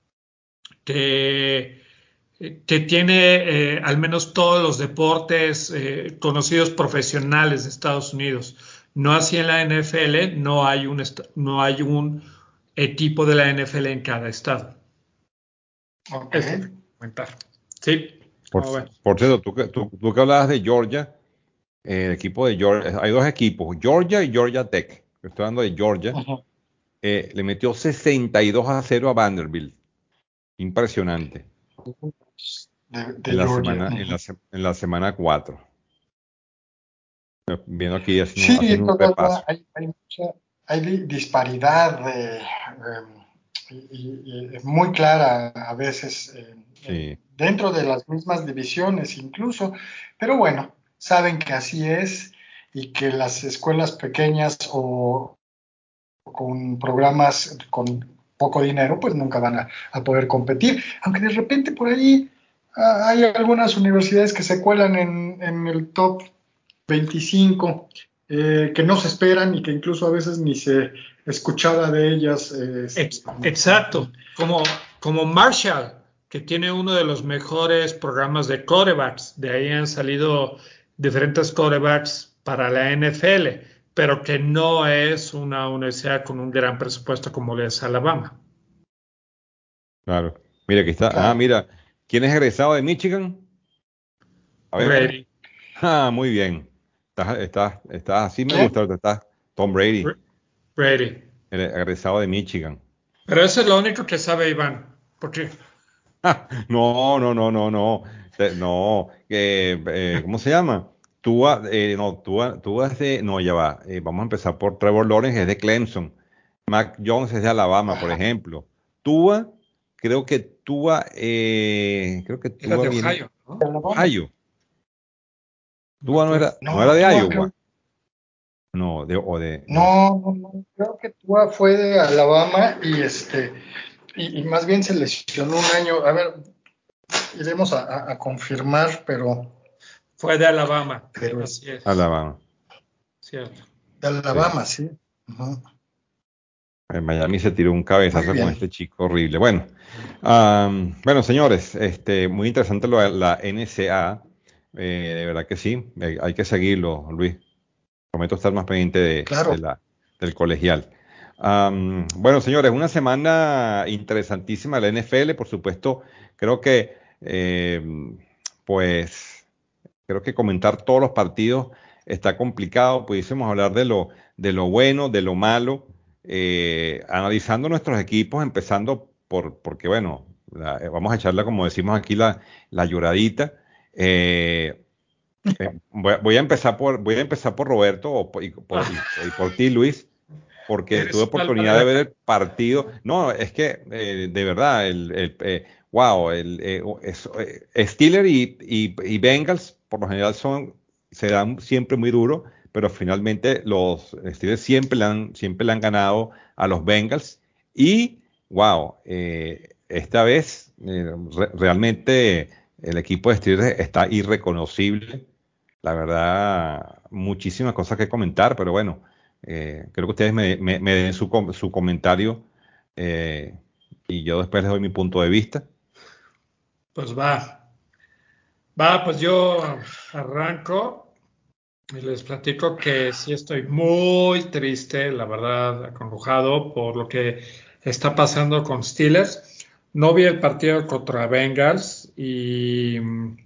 que que tiene eh, al menos todos los deportes eh, conocidos profesionales de Estados Unidos. No así en la N F L, no hay un, no hay un equipo de la N F L en cada estado. Ok. Es lo que comentar. Sí, Por, como ven. por cierto, tú, que- tú, tú que hablabas de Georgia, eh, el equipo de Georgia, hay dos equipos, Georgia y Georgia Tech. Estoy hablando de Georgia. Ujú. Eh, le metió sesenta y dos a cero a Vanderbilt. Impresionante. De, En de la Georgia. semana, en Ujú. la, se- en la semana cuatro. Viendo aquí, haciendo, Sí, haciendo un todavía repaso. hay, hay mucha hay di- disparidad de, em, y, y- y es muy clara a veces eh, en- Sí, dentro de las mismas divisiones incluso, pero bueno, saben que así es y que las escuelas pequeñas o con programas con poco dinero pues nunca van a, a poder competir, aunque de repente por ahí ah, hay algunas universidades que se cuelan en, en el top veinticinco, eh, que no se esperan y que incluso a veces ni se escuchaba de ellas. Eh, Ex- en- exacto, en- como, como Marshall, que tiene uno de los mejores programas de quarterbacks. De ahí han salido diferentes quarterbacks para la N F L, pero que no es una universidad con un gran presupuesto como lo es Alabama. claro. Mira, aquí está. Ah, claro. mira. ¿Quién es egresado de Michigan? A ver. Brady. Ah, muy bien. Estás, estás, estás, así me ¿Quién? gusta. Estás Tom Brady, Brady. el egresado de Michigan. Pero eso es lo único que sabe Iván. Porque No, no, no, no, no. Te- No, que, eh, ¿cómo se llama? Tua, eh, no, Tua, Tua es de, no, ya va. Eh, vamos a empezar por Trevor Lawrence, es de Clemson. Mac Jones es de Alabama, por Ajá. ejemplo. Tua, creo que Tua, eh, creo que era Tua de viene de Ohio, ¿no? Alabama. Ohio. No me Tua no acuerdo. era, no era No, de Tua Iowa. creo. No, de, o de, no. No, no, no, creo que Tua fue de Alabama y este y, y más bien se lesionó un año. A ver, iremos a, a- a confirmar, pero, Fue de Alabama. pero es Así es. Alabama. Cierto. de Sí. Alabama, sí. Ujú. En Miami se tiró un Muy cabezazo con bien. este chico horrible. Bueno, am, bueno, señores, este, muy interesante lo de la N C A A. Eh, de verdad que sí, hay, hay que seguirlo, Luis. Prometo estar más pendiente de, de Claro. la, del colegial. Am, bueno, señores, una semana interesantísima de la N F L, por supuesto. Creo que, eh, pues, creo que comentar todos los partidos está complicado. Pudiésemos hablar de lo, de lo bueno, de lo malo, eh, analizando nuestros equipos, empezando por, porque bueno, la, eh, vamos a echarla, como decimos aquí, la, la lloradita. Eh, eh, voy, voy a empezar por, voy a empezar por Roberto o por- y, por, y- y por ti, Luis, porque tuve Eres un alma oportunidad de de la ver casa. el partido. No, es que eh, de verdad, el, el, eh, wow, el, eh, es- eh, Steelers y, y, y Bengals por lo general son, se dan siempre muy duro, pero finalmente los Steelers siempre le han, siempre le han ganado a los Bengals y wow, eh, esta vez eh, re- realmente el equipo de Steelers está irreconocible. La verdad, muchísimas cosas que comentar, pero bueno. Eh, creo que ustedes me, me- me den su, com- su comentario eh, y yo después les doy mi punto de vista. Pues va, va, pues yo arranco y les platico que sí estoy muy triste, la verdad, acongojado por lo que está pasando con Steelers. No vi el partido contra Bengals y,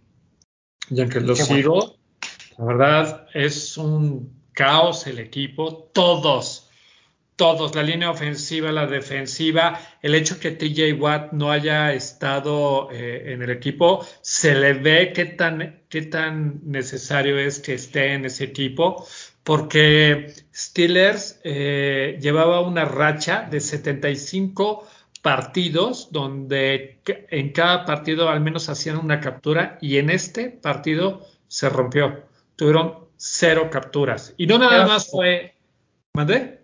y aunque lo Qué bueno. sigo, la verdad es un caos el equipo, todos, todos, la línea ofensiva, la defensiva, el hecho que T J Watt no haya estado eh, en el equipo, se le ve qué tan, qué tan necesario es que esté en ese equipo, porque Steelers eh, llevaba una racha de setenta y cinco partidos donde en cada partido al menos hacían una captura y en este partido se rompió. Tuvieron cero capturas. Y no nada Era, más fue... ¿Mandé?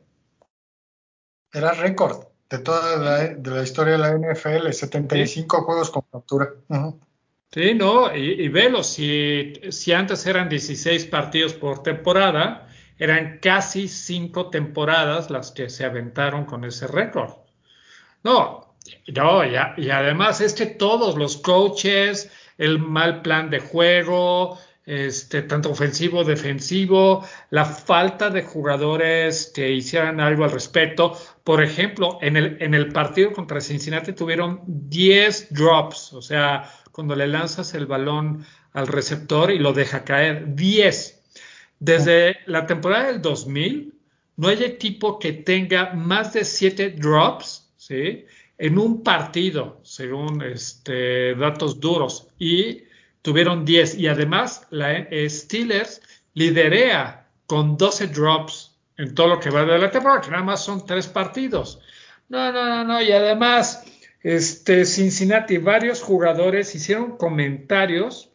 era récord de toda la, de la historia de la N F L, setenta y Sí, cinco juegos con captura. Ujú. sí, no, y, y velo, si, si antes eran dieciséis partidos por temporada, eran casi cinco temporadas las que se aventaron con ese récord. No, no, ya, y además es que todos los coaches, el mal plan de juego, este, tanto ofensivo, defensivo, la falta de jugadores que hicieran algo al respecto. Por ejemplo, en el, en el partido contra Cincinnati tuvieron diez drops, o sea, cuando le lanzas el balón al receptor y lo deja caer, diez. Desde la temporada del dos mil, no hay equipo que tenga más de siete drops, ¿sí? En un partido, según este, datos duros, y tuvieron diez. Y además, la eh, Steelers liderea con doce drops en todo lo que va de la temporada, que nada más son tres partidos. No, no, no, no. Y además, este, Cincinnati, varios jugadores hicieron comentarios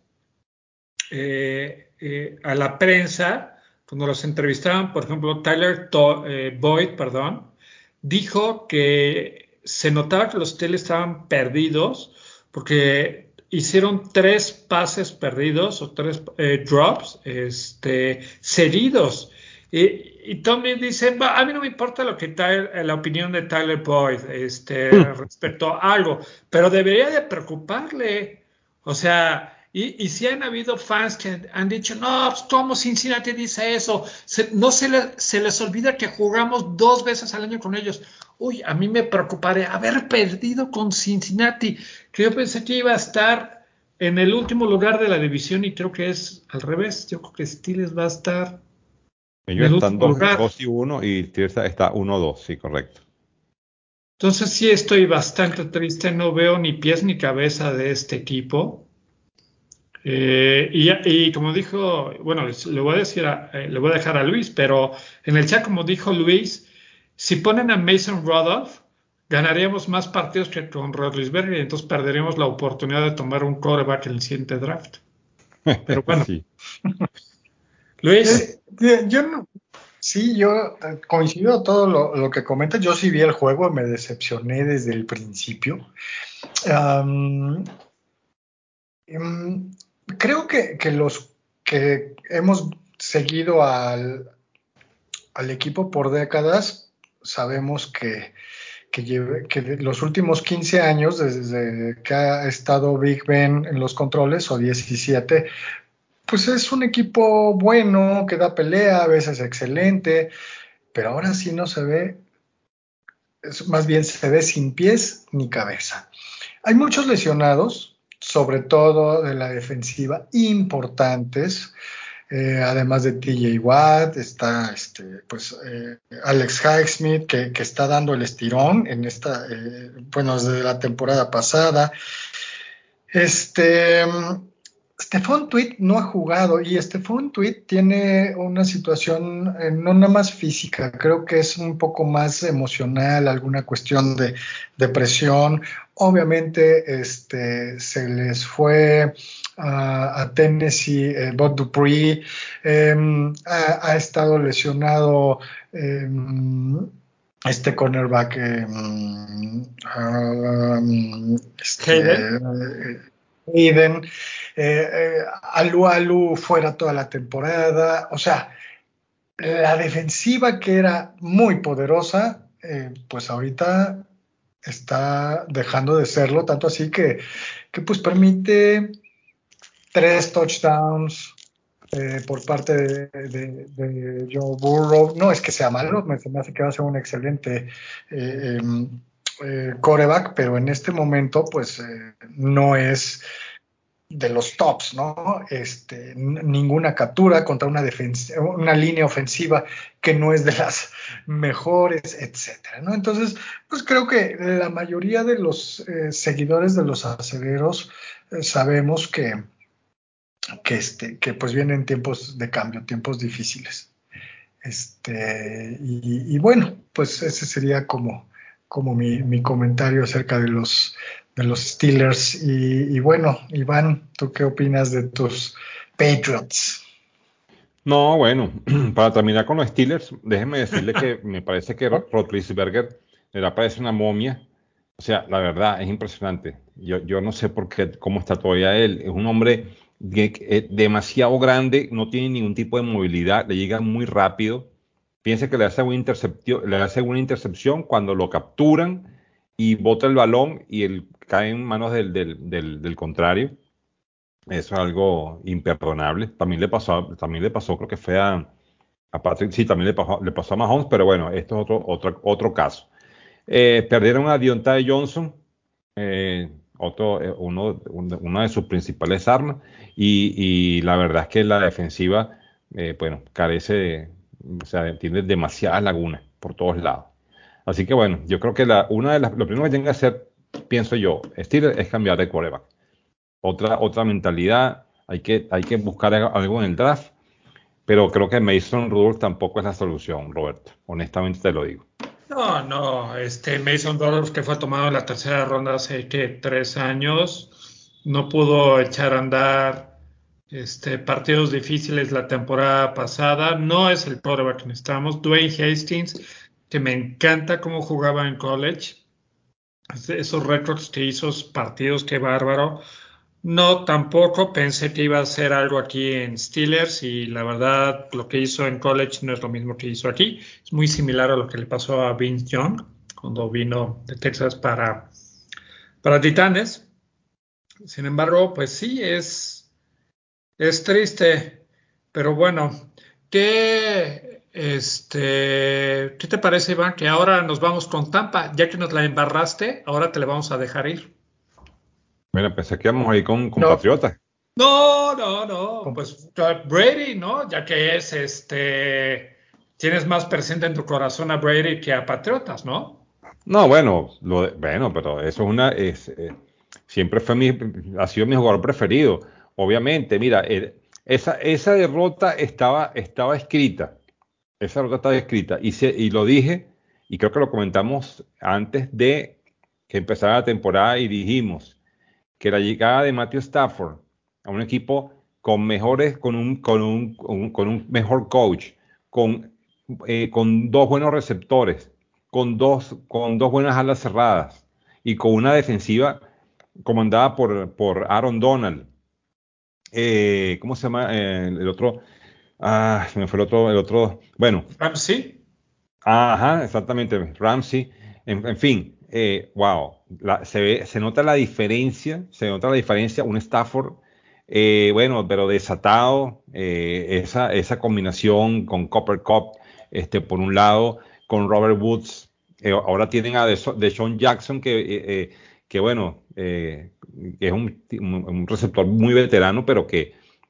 eh, eh, a la prensa, cuando los entrevistaban, por ejemplo, Tyler To- eh, Boyd, perdón, dijo que se notaba que los Steelers estaban perdidos porque hicieron tres pases perdidos o tres eh, drops este, cedidos. Y, y Tommy dice, a mí no me importa lo que Tyler, la opinión de Tyler Boyd este, respecto a algo, pero debería de preocuparle. O sea, y, y si han habido fans que han dicho, no, pues, ¿cómo Cincinnati dice eso? Se, no se, le, se les olvida que jugamos dos veces al año con ellos. Uy, a mí me preocuparía haber perdido con Cincinnati, que yo pensé que iba a estar en el último lugar de la división y creo que es al revés. Yo creo que Steelers va a estar en Ellos el están último dos lugar. dos y uno y Steelers está uno dos, sí, correcto. Entonces sí estoy bastante triste, no veo ni pies ni cabeza de este equipo. Eh, y, y, como dijo, bueno, le voy a decir, a, eh, le voy a dejar a Luis, pero en el chat, como dijo Luis, si ponen a Mason Rudolph, ganaríamos más partidos que con Rodríguez y entonces perderíamos la oportunidad de tomar un quarterback en el siguiente draft. Pero bueno, Sí. Luis, Eh, eh, yo no, sí, yo eh, coincido todo lo, lo que comentas. Yo sí vi el juego, me decepcioné desde el principio. Am, em, creo que, que los que hemos seguido al, al equipo por décadas, sabemos que, que, lleve- que de los últimos quince años, desde que ha estado Big Ben en los controles, o diecisiete, pues es un equipo bueno, que da pelea, a veces excelente, pero ahora sí no se ve, es, más bien se ve sin pies ni cabeza. Hay muchos lesionados, sobre todo de la defensiva, importantes. eh, además de T J Watt, está este, pues, eh, Alex Highsmith, que, que está dando el estirón en esta, eh, bueno, desde la temporada pasada. Este, Stephon Tweet no ha jugado y Stephon Tweet tiene una situación eh, no nada más física, creo que es un poco más emocional, alguna cuestión de depresión. Obviamente este, se les fue a, a Tennessee eh, Bud Dupree, eh, ha, ha, estado lesionado eh, este cornerback eh, um, este, Aiden, eh, eh, Alu Alu fuera toda la temporada, o sea, la defensiva que era muy poderosa, eh, pues ahorita está dejando de serlo, tanto así que, que pues permite tres touchdowns eh, por parte de, de, de Joe Burrow. No es que sea malo, me, me hace que va a ser un excelente eh, eh, quarterback, pero en este momento pues eh, no es de los tops, ¿no? Este, ninguna captura contra una defensa, una línea ofensiva que no es de las mejores, etcétera, ¿no? Entonces, pues creo que la mayoría de los eh, seguidores de los acereros eh, sabemos que, que, este, que pues vienen tiempos de cambio, tiempos difíciles. Este, y, y bueno, pues ese sería como, como mi, mi comentario acerca de los de los Steelers. Y, y bueno, Iván, ¿tú qué opinas de tus Patriots? No, bueno, para terminar con los Steelers, déjeme decirle que me parece que Roethlisberger le parece una momia. O sea, la verdad es impresionante. Yo, yo no sé por qué, cómo está todavía él. Es un hombre de, eh, demasiado grande, no tiene ningún tipo de movilidad, le llega muy rápido. Piensa que le hace una intercepción, le hace una intercepción cuando lo capturan y bota el balón y él cae en manos del, del, del, del contrario. Eso es algo imperdonable. También le pasó, también le pasó, creo que fue a, a Patrick, sí, también le pasó, le pasó a Mahomes, pero bueno, esto es otro, otro, otro caso. Eh, perdieron a Deontay Johnson, eh, otro, eh, uno, un- una de sus principales armas, y, y la verdad es que la defensiva, eh, bueno, carece de, o sea, tiene demasiadas lagunas por todos lados. Así que bueno, yo creo que la, una de las, lo primero que tienen que hacer, pienso yo, Steelers, es cambiar de quarterback. Otra, otra mentalidad, hay que, hay que buscar algo en el draft, pero creo que Mason Rudolph tampoco es la solución, Roberto. Honestamente te lo digo. No, no, este Mason Rudolph que fue tomado en la tercera ronda hace que tres años, no pudo echar a andar este, partidos difíciles la temporada pasada, no es el quarterback que necesitamos. Dwayne Hastings, que me encanta cómo jugaba en college, esos récords que hizo, esos partidos, qué bárbaro. No, tampoco pensé que iba a hacer algo aquí en Steelers y la verdad lo que hizo en college no es lo mismo que hizo aquí. Es muy similar a lo que le pasó a Vince Young cuando vino de Texas para, para Titanes. Sin embargo, pues sí, es, es triste, pero bueno, ¿qué, este, ¿qué te parece, Iván? Que ahora nos vamos con Tampa, ya que nos la embarraste, ahora te la vamos a dejar ir. Mira, pensé que íbamos ahí con No, compatriotas. No, no, no, pues Brady, ¿no? Ya que es este, tienes más presente en tu corazón a Brady que a Patriotas, ¿no? No, bueno, lo de- bueno, pero eso es una, es, eh, siempre fue mi, ha sido mi jugador preferido. Obviamente, mira, eh, esa, esa derrota estaba, estaba escrita, esa derrota estaba escrita, y, se- y lo dije, y creo que lo comentamos antes de que empezara la temporada, y dijimos que la llegada de Matthew Stafford a un equipo con mejores, con un, con un, con un, con un mejor coach, con, eh, con dos buenos receptores, con dos, con dos buenas alas cerradas y con una defensiva comandada por, por Aaron Donald. Eh, ¿cómo se llama? Eh, el otro, ah, se me fue el otro, el otro, bueno, Ramsey. ajá, exactamente, Ramsey, en, en fin, eh, wow, la- se ve, se nota la diferencia, se nota la diferencia, un Stafford, eh, bueno, pero desatado, eh, esa, esa combinación con Copper Cup, este, por un lado, con Robert Woods, eh, ahora tienen a Deshaun Jackson, que, eh, eh, que bueno, eh, que es un, un- un receptor muy veterano, pero que,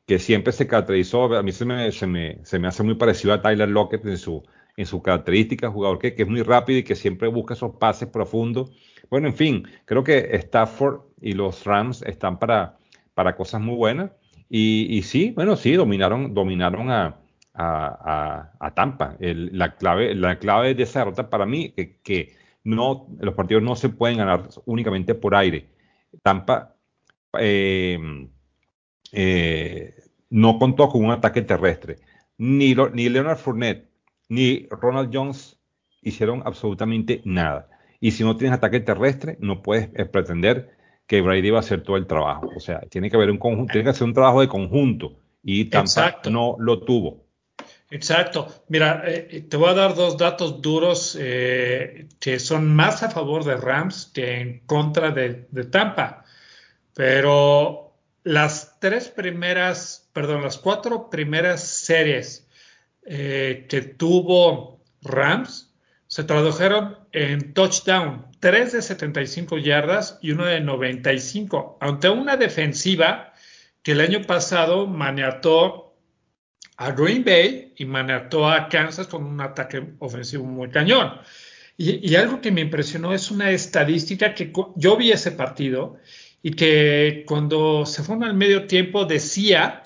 que siempre se caracterizó, a mí se me, se me, se me hace muy parecido a Tyler Lockett en su, en su característica, jugador que, que es muy rápido y que siempre busca esos pases profundos. Bueno, en fin, creo que Stafford y los Rams están para, para cosas muy buenas. Y, y sí, bueno, sí, dominaron, dominaron a, a, a, a Tampa. El, la, clave, la clave de esa derrota para mí es que, que no, los partidos no se pueden ganar únicamente por aire. Tampa eh, eh, no contó con un ataque terrestre. Ni, lo, ni Leonard Fournette ni Ronald Jones hicieron absolutamente nada. Y si no tienes ataque terrestre, no puedes eh, pretender que Brady va a hacer todo el trabajo. O sea, tiene que haber un conjunto, tiene que hacer un trabajo de conjunto. Y Tampa Exacto. no lo tuvo. Exacto. Mira, eh, te voy a dar dos datos duros eh, que son más a favor de Rams que en contra de, de Tampa. Pero las tres primeras, perdón, las cuatro primeras series eh, que tuvo Rams se tradujeron en touchdown, tres de setenta y cinco yardas y uno de noventa y cinco, ante una defensiva que el año pasado maniató a Green Bay y maniató a Kansas con un ataque ofensivo muy cañón. Y, y algo que me impresionó es una estadística que yo vi ese partido y que cuando se fueron al medio tiempo decía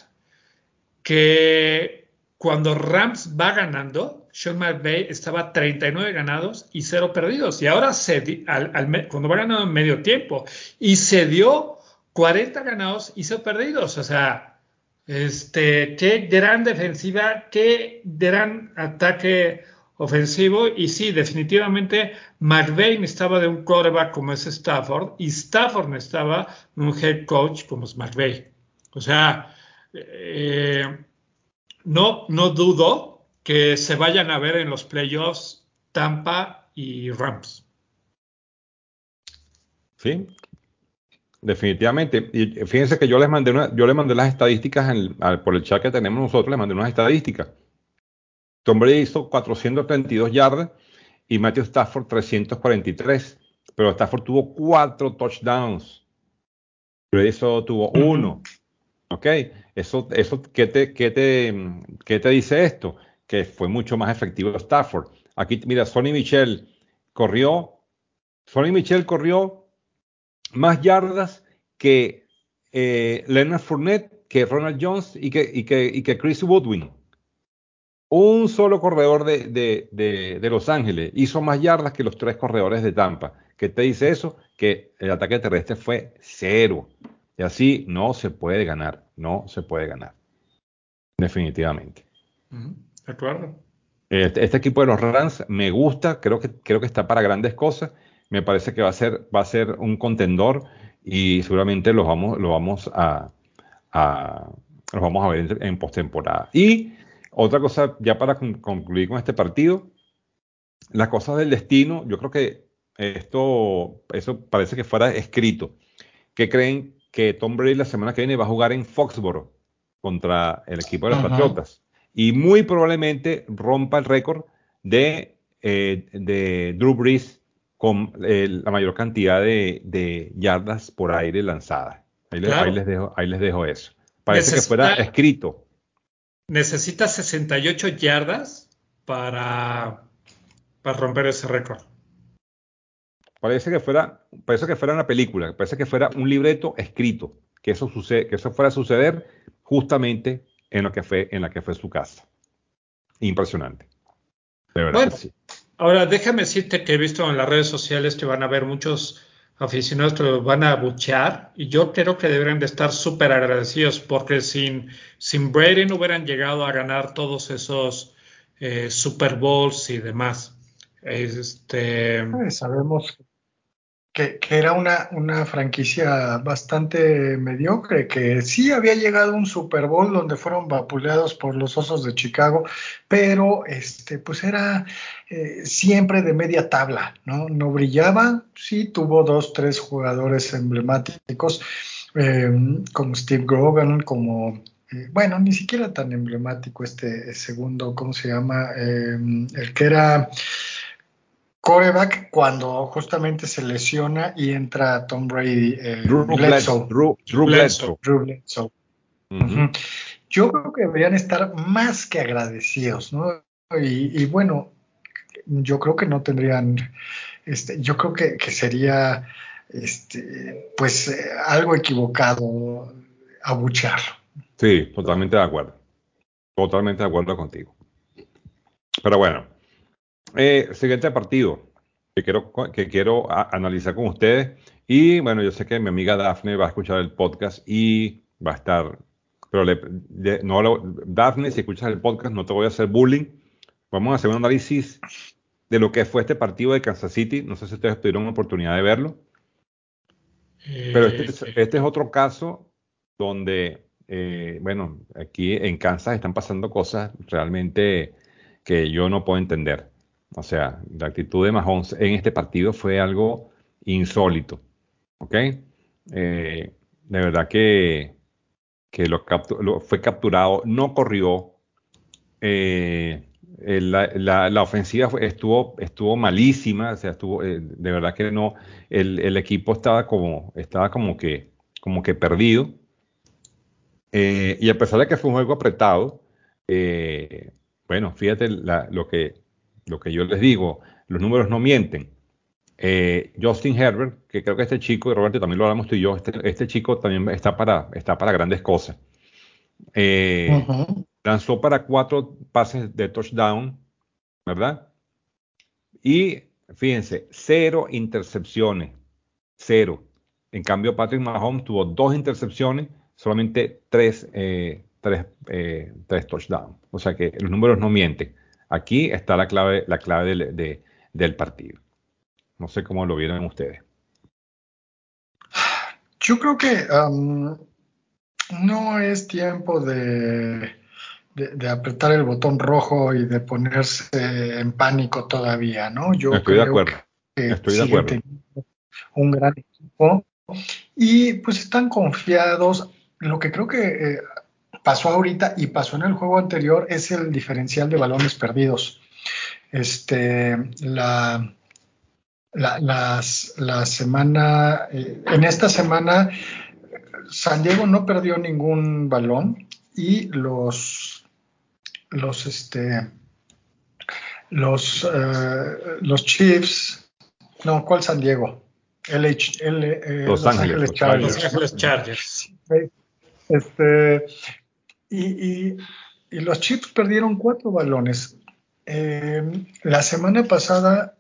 que cuando Rams va ganando, Sean McVay estaba treinta y nueve ganados y cero perdidos. Y ahora se, al, al, cuando va ganando en medio tiempo y se dio cuarenta ganados y cero perdidos. O sea, este, qué gran defensiva, qué gran ataque ofensivo. Y sí, definitivamente McVay necesitaba de un quarterback como es Stafford y Stafford necesitaba de un head coach como es McVay. O sea, eh, no, no dudo que se vayan a ver en los playoffs Tampa y Rams. Sí, definitivamente. Y fíjense que yo les mandé una, yo les mandé las estadísticas en, al, por el chat que tenemos nosotros, les mandé unas estadísticas. Tom Brady hizo cuatrocientas treinta y dos yardas y Matthew Stafford trescientas cuarenta y tres, pero Stafford tuvo cuatro touchdowns. Brady solo tuvo uno. Uh-huh. ¿Ok? Eso, eso ¿qué te, qué te, qué te dice esto? Que fue mucho más efectivo Stafford. Aquí, mira, Sonny Michel corrió, Sonny Michel corrió más yardas que eh, Leonard Fournette, que Ronald Jones y que, y que, y que Chris Woodwin. Un solo corredor de, de, de, de Los Ángeles hizo más yardas que los tres corredores de Tampa. ¿Qué te dice eso? Que el ataque terrestre fue cero. Y así no se puede ganar. No se puede ganar. Definitivamente. Uh-huh. De acuerdo. Este, este equipo de los Rams me gusta. Creo que, creo que está para grandes cosas. Me parece que va a ser, va a ser un contendor y seguramente los vamos, lo vamos a, a, los vamos a ver en, en postemporada. Y otra cosa, ya para con- concluir con este partido, las cosas del destino, yo creo que esto, eso parece que fuera escrito. ¿Qué creen que Tom Brady la semana que viene va a jugar en Foxborough contra el equipo de los Uh-huh. Patriotas? Y muy probablemente rompa el récord de, eh, de Drew Brees con eh, la mayor cantidad de, de yardas por aire lanzadas. Ahí, le- ahí les Claro. dejo, ahí les dejo eso. Parece que fuera Necesita, escrito. necesita sesenta y ocho yardas para, para romper ese récord. Parece que fuera, parece que fuera una película, parece que fuera un libreto escrito, que eso sucede, que eso fuera a suceder justamente en lo que fue, en la que fue su casa. Impresionante, de verdad que Bueno, sí. ahora déjame decirte que he visto en las redes sociales que van a haber muchos aficionados que los van a abuchear y yo creo que deberían de estar súper agradecidos porque sin, sin Brady no hubieran llegado a ganar todos esos eh, Super Bowls y demás. Este, Eh, sabemos que, que era una, una franquicia bastante mediocre, que sí había llegado a un Super Bowl donde fueron vapuleados por los Osos de Chicago, pero este, pues era eh, siempre de media tabla, ¿no? No brillaba, sí tuvo dos, tres jugadores emblemáticos, eh, como Steve Grogan, como eh, bueno, ni siquiera tan emblemático este segundo, ¿cómo se llama? Eh, el que era quarterback cuando justamente se lesiona y entra Tom Brady, eh, Drew Bledsoe, Bledsoe, Drew, Drew Drew Bledsoe. Bledsoe. Drew Bledsoe. Ujú. Ujú. yo creo que deberían estar más que agradecidos, ¿no? Y, y bueno, yo creo que no tendrían, este, yo creo que, que sería, este, pues, eh, algo equivocado abuchearlo. Sí, totalmente de acuerdo. Totalmente de acuerdo contigo. Pero bueno, eh, siguiente partido que quiero, que quiero a- analizar con ustedes. Y bueno, yo sé que mi amiga Dafne va a escuchar el podcast y va a estar. Pero le- de- no lo- Dafne, si escuchas el podcast, no te voy a hacer bullying. Vamos a hacer un análisis de lo que fue este partido de Kansas City. No sé si ustedes tuvieron oportunidad de verlo. Pero este, Eh, es- este es otro caso donde, eh, bueno, aquí en Kansas están pasando cosas realmente que yo no puedo entender. O sea, la actitud de Mahomes en este partido fue algo insólito, ¿ok? Eh, de verdad que, que lo captu- lo- fue capturado, no corrió. eh, eh, la, la- la ofensiva fue- estuvo, estuvo malísima, o sea, estuvo, eh, de verdad que no, el, el equipo estaba como, estaba como que, como que perdido. Eh, y a pesar de que fue un juego apretado, eh, bueno, fíjate la- lo que, lo que yo les digo, los números no mienten. Eh, Justin Herbert, que creo que este chico, y Roberto también lo hablamos tú y yo, este, este chico también está para, está para grandes cosas. Eh, Uh-huh. Lanzó para cuatro pases de touchdown, ¿verdad? Y fíjense, cero intercepciones, cero. En cambio, Patrick Mahomes tuvo dos intercepciones, solamente tres, eh, tres, eh, tres touchdowns. O sea que los números no mienten. Aquí está la clave, la clave del, de- del partido. No sé cómo lo vieron ustedes. Yo creo que um, no es tiempo de, de, de apretar el botón rojo y de ponerse en pánico todavía, ¿no? Yo Estoy de creo acuerdo. que Estoy de siguen acuerdo. teniendo un gran equipo y pues están confiados. Lo que creo que eh, pasó ahorita y pasó en el juego anterior es el diferencial de balones perdidos. Este, la, la, las, la semana, eh, en esta semana, San Diego no perdió ningún balón y los, los, este, los, eh, los Chiefs, no, ¿cuál San Diego? L H, L, eh, Los Los Ángeles, Ángeles los Los Chargers, Chargers. ¿no? Ángeles Chargers. Este, y, y, y los Chiefs perdieron cuatro balones. Eh, la semana pasada,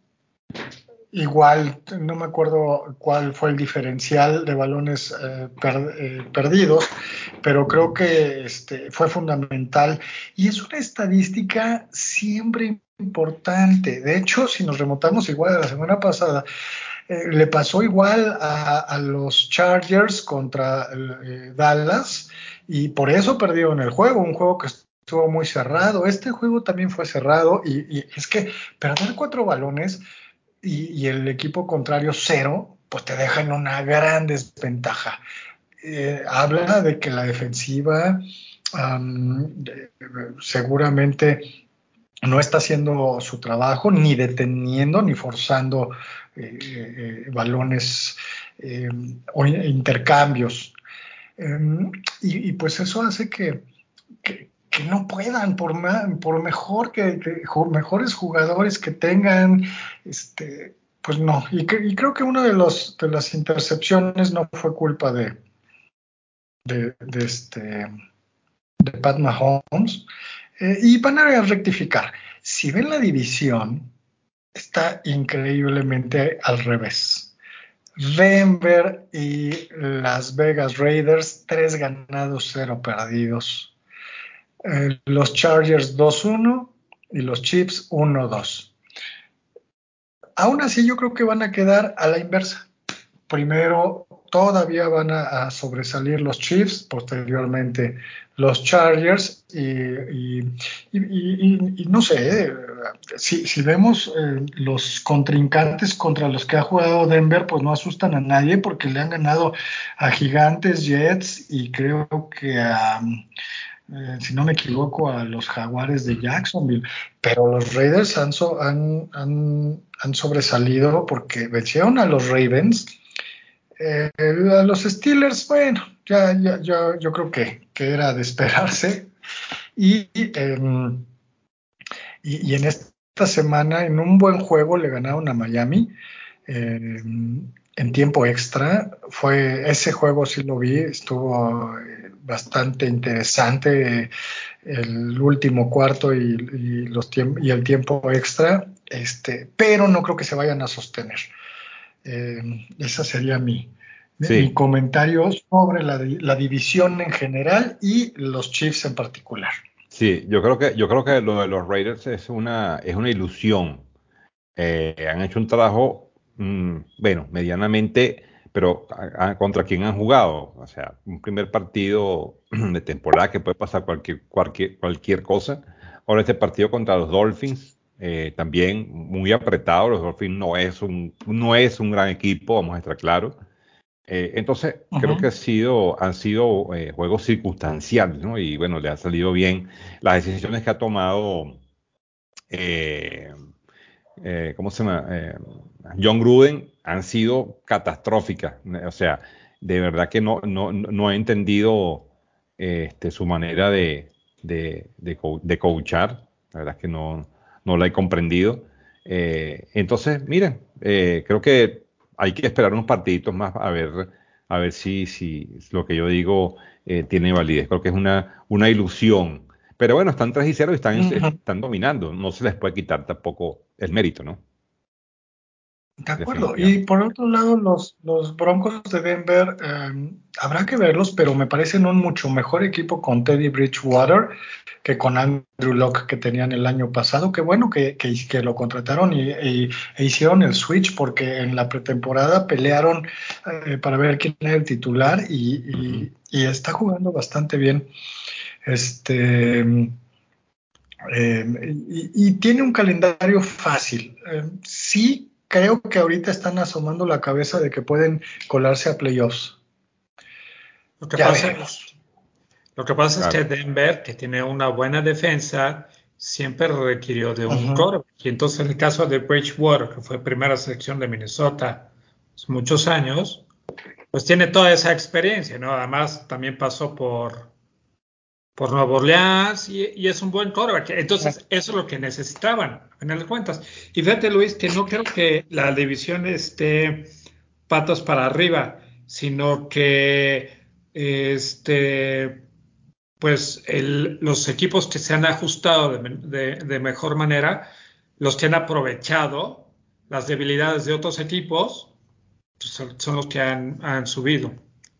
igual, no me acuerdo cuál fue el diferencial de balones eh, per, eh, perdidos, pero creo que este, fue fundamental. Y es una estadística siempre importante. De hecho, si nos remontamos igual a la semana pasada, eh, le pasó igual a, a los Chargers contra eh, Dallas y por eso perdieron el juego, un juego que estuvo muy cerrado. Este juego también fue cerrado y, y es que perder cuatro balones y, y, el equipo contrario cero, pues te deja en una gran desventaja. Eh, habla de que la defensiva um, de, seguramente no está haciendo su trabajo, ni deteniendo, ni forzando eh, eh, balones eh, o intercambios. Eh, y, y, pues eso hace que, que, que no puedan, por, ma, por mejor que, que, mejores jugadores que tengan, este, pues no. Y, que, y creo que una de, los, de las intercepciones no fue culpa de, de, de, este, de Pat Mahomes. Eh, y van a rectificar. Si ven la división, está increíblemente al revés. Denver y Las Vegas Raiders, tres ganados, cero perdidos. Eh, los Chargers dos uno y los Chiefs uno dos. Aún así, yo creo que van a quedar a la inversa. Primero, todavía van a, a sobresalir los Chiefs, posteriormente los Chargers, y, y, y, y, y no sé, eh, si, si, vemos eh, los contrincantes contra los que ha jugado Denver, pues no asustan a nadie porque le han ganado a Gigantes, Jets y creo que a... Eh, si no me equivoco, a los Jaguares de Jacksonville, pero los Raiders han, so, han, han, han sobresalido porque vencieron a los Ravens. Eh, a los Steelers, bueno, ya, ya, ya, yo creo que que era de esperarse. Y, eh, y, y en esta semana, en un buen juego, le ganaron a Miami. Eh, en tiempo extra. Fue, ese juego sí lo vi, estuvo eh, bastante interesante, eh, el último cuarto y, y, los tiemp- y el tiempo extra, este, pero no creo que se vayan a sostener. Eh, esa sería mi, mi, mi Sí, comentario sobre la, la división en general y los Chiefs en particular. sí, yo creo que, yo creo que lo de los Raiders es una, es una ilusión. Eh, han hecho un trabajo, mm, bueno, medianamente, pero a- a- ¿contra quién han jugado? O sea, un primer partido de temporada que puede pasar cualquier, cualquier, cualquier cosa. Ahora este partido contra los Dolphins, eh, también muy apretado. Los Dolphins no es un, no es un gran equipo, vamos a estar claros. Eh, entonces, creo que ha Uh-huh. sido, han sido eh, juegos circunstanciales, ¿no? Y bueno, le ha salido bien las decisiones que ha tomado. eh, eh, ¿Cómo se llama? Eh, John Gruden han sido catastróficas. O sea, de verdad que no, no, no he entendido eh, este, su manera de, de, de, co- de coachar. La verdad es que no, no la he comprendido. Eh, entonces, miren, eh, creo que hay que esperar unos partiditos más a ver, a ver si, si lo que yo digo eh, tiene validez. Creo que es una, una ilusión, pero bueno, están tres y cero y están, Uh-huh. están dominando. No se les puede quitar tampoco el mérito, ¿no? De acuerdo. Y Definitivamente. por otro lado, los, los Broncos de Denver, eh, habrá que verlos, pero me parecen un mucho mejor equipo con Teddy Bridgewater que con Andrew Luck que tenían el año pasado. Qué bueno que, que, que lo contrataron y, y- e hicieron el switch porque en la pretemporada pelearon eh, para ver quién era el titular y, Ujú. y- y está jugando bastante bien. Este, eh, y, y tiene un calendario fácil. Eh, sí, creo que ahorita están asomando la cabeza de que pueden colarse a playoffs. Lo que Ya pasa veremos. es, lo que pasa es que Claro. Denver, que tiene una buena defensa, siempre requirió de un Ujú, quarterback. Y entonces en el caso de Bridgewater, que fue primera selección de Minnesota hace muchos años, pues tiene toda esa experiencia, ¿no? Además, también pasó por, por Nueva Orleans y, y es un buen quarterback. Entonces, eso es lo que necesitaban, a final de cuentas. Y fíjate, Luis, que no creo que la división esté patas para arriba, sino que este, pues el- los equipos que se han ajustado de, de- de mejor manera, los que han aprovechado las debilidades de otros equipos, pues son, son los que han, han subido.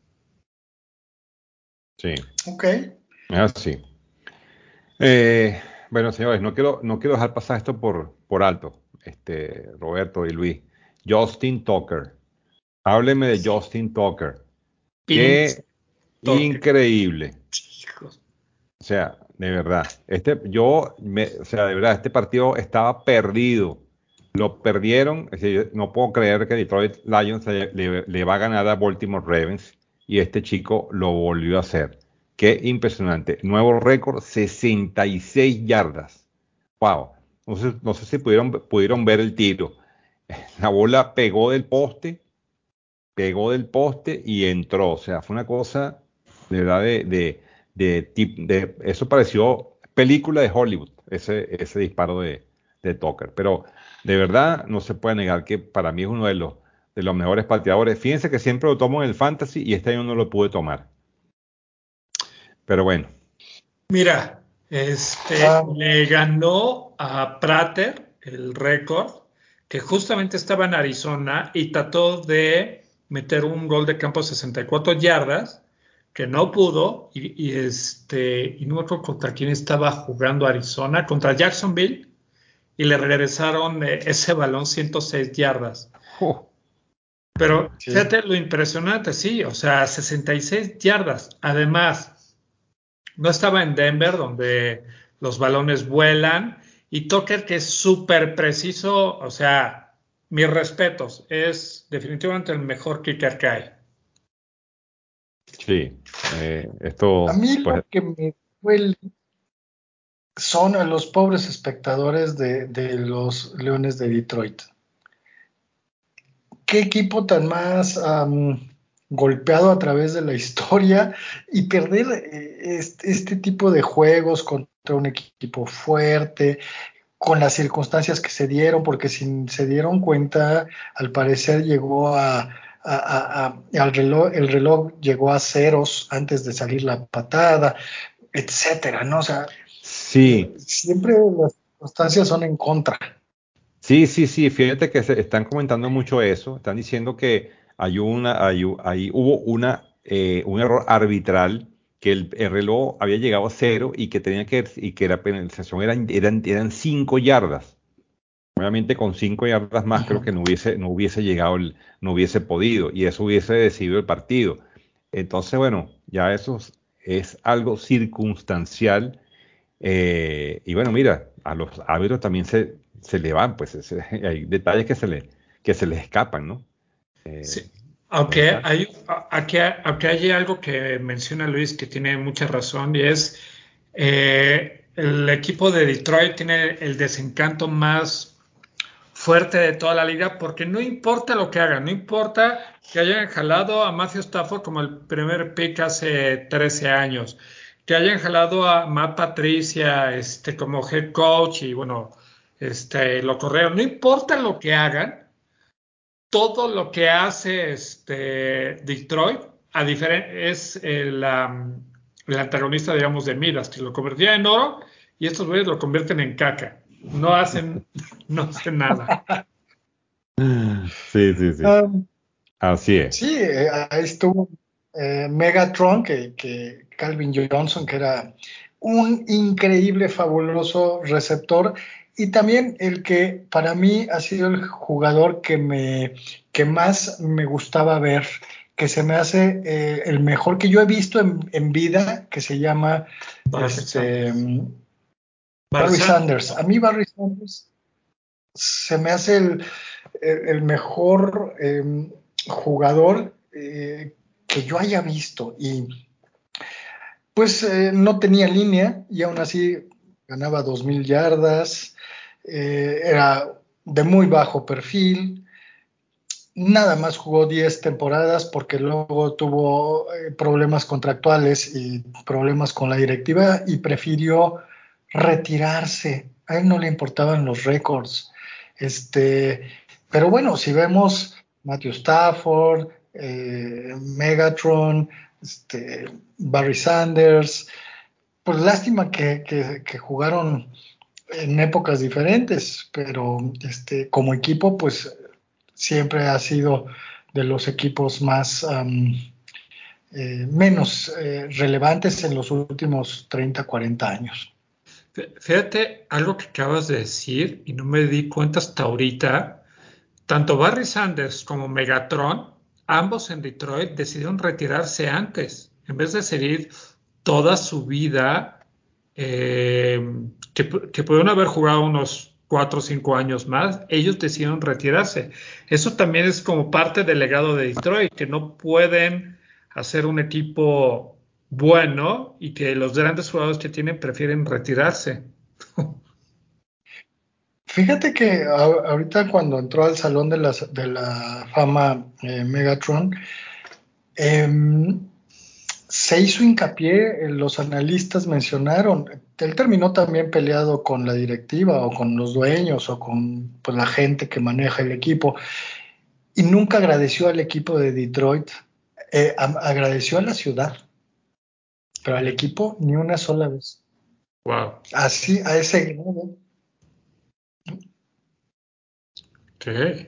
Sí, ok. es así. Eh, bueno, señores, no quiero, no quiero dejar pasar esto por, por alto, este, Roberto y Luis. Justin Tucker. Hábleme de Justin Tucker. Pinche Qué toque, increíble. hijos. O sea, de verdad, este, yo, me, o sea, de verdad, este partido estaba perdido. Lo perdieron. Es decir, yo no puedo creer que Detroit Lions le, le- le va a ganar a Baltimore Ravens y este chico lo volvió a hacer. Qué impresionante. Nuevo récord, sesenta y seis yardas. Wow. No sé, no sé si pudieron, pudieron ver el tiro. La bola pegó del poste, pegó del poste y entró. O sea, fue una cosa de verdad de, de, de, tip- de- eso pareció película de Hollywood, ese, ese disparo de, de Tucker. Pero de verdad no se puede negar que para mí es uno de los, de los mejores pateadores. Fíjense que siempre lo tomo en el fantasy y este año no lo pude tomar. Pero bueno, Mira, este Ah, le ganó a Prater el récord, que justamente estaba en Arizona y trató de meter un gol de campo de sesenta y cuatro yardas, que no pudo, y, y este, y no me acuerdo contra quién estaba jugando Arizona, contra Jacksonville, y le regresaron eh, ese balón ciento seis yardas. ¡uh! Pero sí. fíjate lo impresionante, sí, o sea, sesenta y seis yardas. Además, no estaba en Denver, donde los balones vuelan, y Tucker, que es súper preciso, o sea, mis respetos, es definitivamente el mejor kicker que hay. Sí, eh, A esto, mí pues, lo que me duele son a los pobres espectadores de, de los Leones de Detroit. ¿Qué equipo tan más am, golpeado a través de la historia y perder eh, este, este tipo de juegos contra un equipo fuerte, con las circunstancias que se dieron, porque si se dieron cuenta, al parecer llegó a, a, a, a al reloj, el reloj llegó a ceros antes de salir la patada, etcétera, ¿no? O sea, Sí, siempre las circunstancias son en contra. sí, sí, sí, fíjate que se están comentando mucho eso, están diciendo que hay una, hay, u- hay- hubo una, eh, un error arbitral, que el, el reloj había llegado a cero y que tenía que, y que la penalización eran, eran, eran cinco yardas. Obviamente con cinco yardas más creo Uh-huh. que no hubiese, no hubiese llegado, el- no hubiese podido y eso hubiese decidido el partido. Entonces, bueno, ya eso es, es algo circunstancial. Eh, y bueno, mira, a los árbitros también se, se le van, pues se- hay detalles que se le, que se les escapan, ¿no? Eh, Sí, ahí aunque está. hay, a- aquí, aunque hay algo que menciona Luis que tiene mucha razón y es eh, el equipo de Detroit tiene el desencanto más fuerte de toda la liga porque no importa lo que hagan, no importa que hayan jalado a Matthew Stafford como el primer pick hace trece años, que hayan jalado a Matt Patricia este, como head coach y bueno, este, lo corrieron, no importa lo que hagan, todo lo que hace este Detroit a diferen- es el, um, el antagonista, digamos, de Midas, que lo convertía en oro y estos güeyes lo convierten en caca. No hacen, no hacen nada. Sí, sí, sí. Um, Así es. sí, eh, ahí estuvo eh, Megatron, que, que Calvin Johnson, que era un increíble, fabuloso receptor, y también el que para mí ha sido el jugador que me que más me gustaba ver, que se me hace eh, el mejor que yo he visto en, en vida, que se llama Barry este Sanders. Barry Barry Sanders. Sanders. A mí Barry Sanders se me hace el, el, el mejor eh, jugador eh, que yo haya visto. Y pues eh, no tenía línea y aún así ganaba dos mil yardas, eh, era de muy bajo perfil, nada más jugó diez temporadas porque luego tuvo eh, problemas contractuales y problemas con la directiva y prefirió retirarse. A él no le importaban los récords. Este, pero bueno, si vemos Matthew Stafford, eh, Megatron, este, Barry Sanders, pues lástima que, que, que jugaron en épocas diferentes, pero este, como equipo, pues siempre ha sido de los equipos más um, eh, menos eh, relevantes en los últimos treinta, cuarenta años. Fíjate algo que acabas de decir y no me di cuenta hasta ahorita. Tanto Barry Sanders como Megatron, ambos en Detroit, decidieron retirarse antes, en vez de seguir toda su vida, eh, que, que pudieron haber jugado unos cuatro o cinco años más, ellos decidieron retirarse. Eso también es como parte del legado de Detroit, que no pueden hacer un equipo bueno y que los grandes jugadores que tienen prefieren retirarse. Fíjate que a, ahorita cuando entró al Salón de, las, de la Fama eh, Megatron, eh, se hizo hincapié, eh, los analistas mencionaron, él terminó también peleado con la directiva o con los dueños o con pues, la gente que maneja el equipo y nunca agradeció al equipo de Detroit, eh, a, agradeció a la ciudad, pero al equipo ni una sola vez. Wow. Así, a ese grado. Okay.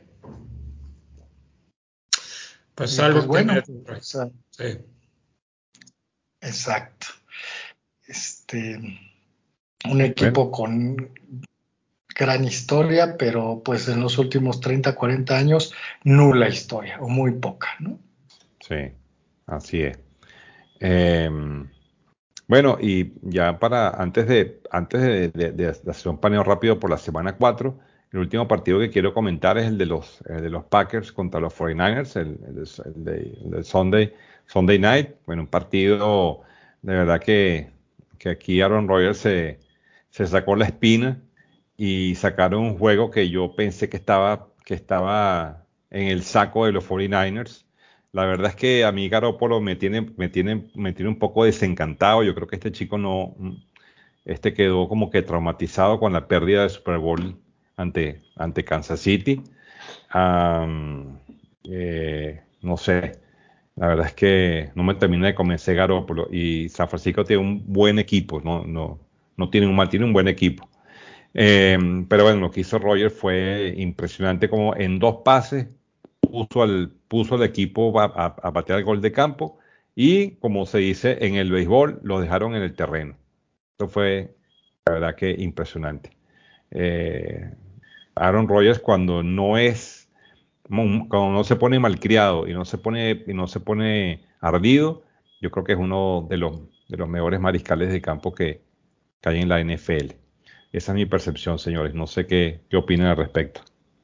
Pues Y pues algo que bueno, me... o sea, Sí. exacto. Este, un Bueno, equipo con gran historia, pero pues en los últimos treinta, cuarenta años, nula historia, o muy poca, ¿no? sí, así es. Em, bueno, y ya para, antes de, antes de, de- de hacer un paneo rápido por la semana cuatro, el último partido que quiero comentar es el de los, el de los Packers contra los cuarenta y nueve ers, el, el, el de- el del Sunday, Sunday Night. Bueno, un partido de verdad que, que aquí Aaron Rodgers se, se sacó la espina y sacaron un juego que yo pensé que estaba, que estaba en el saco de los cuarenta y nueve ers. La verdad es que a mí Garoppolo me tiene, me tiene, me tiene un poco desencantado. Yo creo que este chico no, este quedó como que traumatizado con la pérdida de Super Bowl ante, ante Kansas City. Um, eh, no sé, la verdad es que no me termina de convencer Garoppolo, y San Francisco tiene un buen equipo, no, no, no tiene un mal, tiene un buen equipo. Eh, pero bueno, lo que hizo Rogers fue impresionante, como en dos pases puso al, puso al equipo a, a, a batear el gol de campo, y como se dice en el béisbol, lo dejaron en el terreno. Eso fue, la verdad, que impresionante. Eh, Aaron Rodgers, cuando no es, cuando no se pone malcriado y no se pone, y no se pone ardido, yo creo que es uno de los, de los mejores mariscales de campo que, que hay en la N F L. Esa es mi percepción, señores. No sé qué, qué opinan al respecto.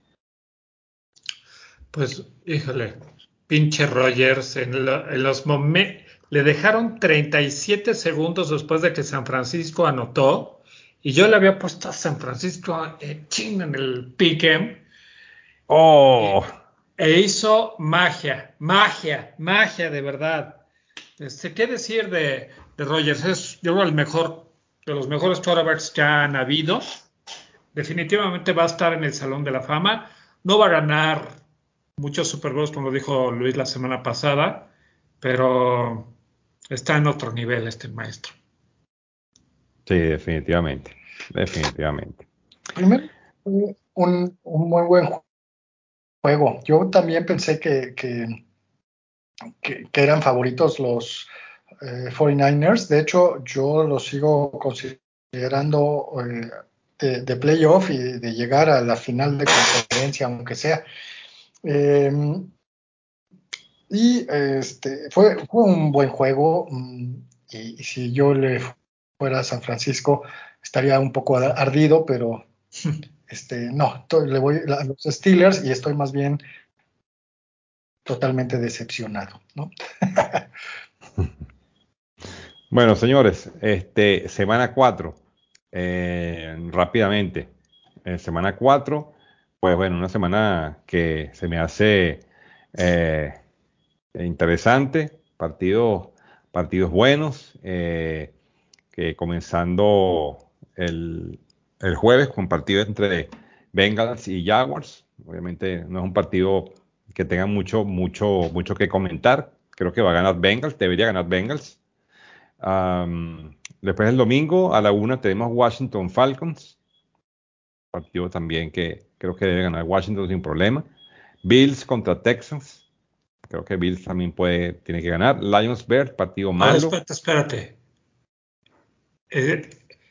Pues, híjole, pinche Rogers, en, lo, en los momentos, le dejaron treinta y siete segundos después de que San Francisco anotó, y yo le había puesto a San Francisco eh, ching, en el pick-em, ¡Oh! e hizo magia, magia, magia de verdad. Este, ¿qué decir de, de Rogers? Es, yo creo, el mejor, de los mejores quarterbacks que han habido. Definitivamente va a estar en el Salón de la Fama. No va a ganar muchos Super Bowls, como dijo Luis la semana pasada, pero está en otro nivel este maestro. Sí, definitivamente, definitivamente. Primero, un, un muy buen juego. Yo también pensé que, que, que, que eran favoritos los eh, cuarenta y nueve ers. De hecho, yo los sigo considerando eh, de, de playoff y de llegar a la final de conferencia, aunque sea. Eh, y este fue, fue un buen juego. Y, y si yo le fuera a San Francisco, estaría un poco ardido, pero este, no, le voy a los Steelers y estoy más bien totalmente decepcionado, ¿no? Bueno, señores, este, semana cuatro, eh, rápidamente. En semana cuatro, pues bueno, una semana que se me hace eh, interesante, partidos, partidos buenos, eh, que comenzando el, el jueves con partido entre Bengals y Jaguars. Obviamente no es un partido que tenga mucho, mucho, mucho que comentar. Creo que va a ganar Bengals, debería ganar Bengals. Um, después el domingo a la una tenemos Washington Falcons, partido también que creo que debe ganar Washington sin problema. Bills contra Texans, creo que Bills también puede, tiene que ganar. Lions Bears, partido Ah, malo. espérate, espérate. Eh,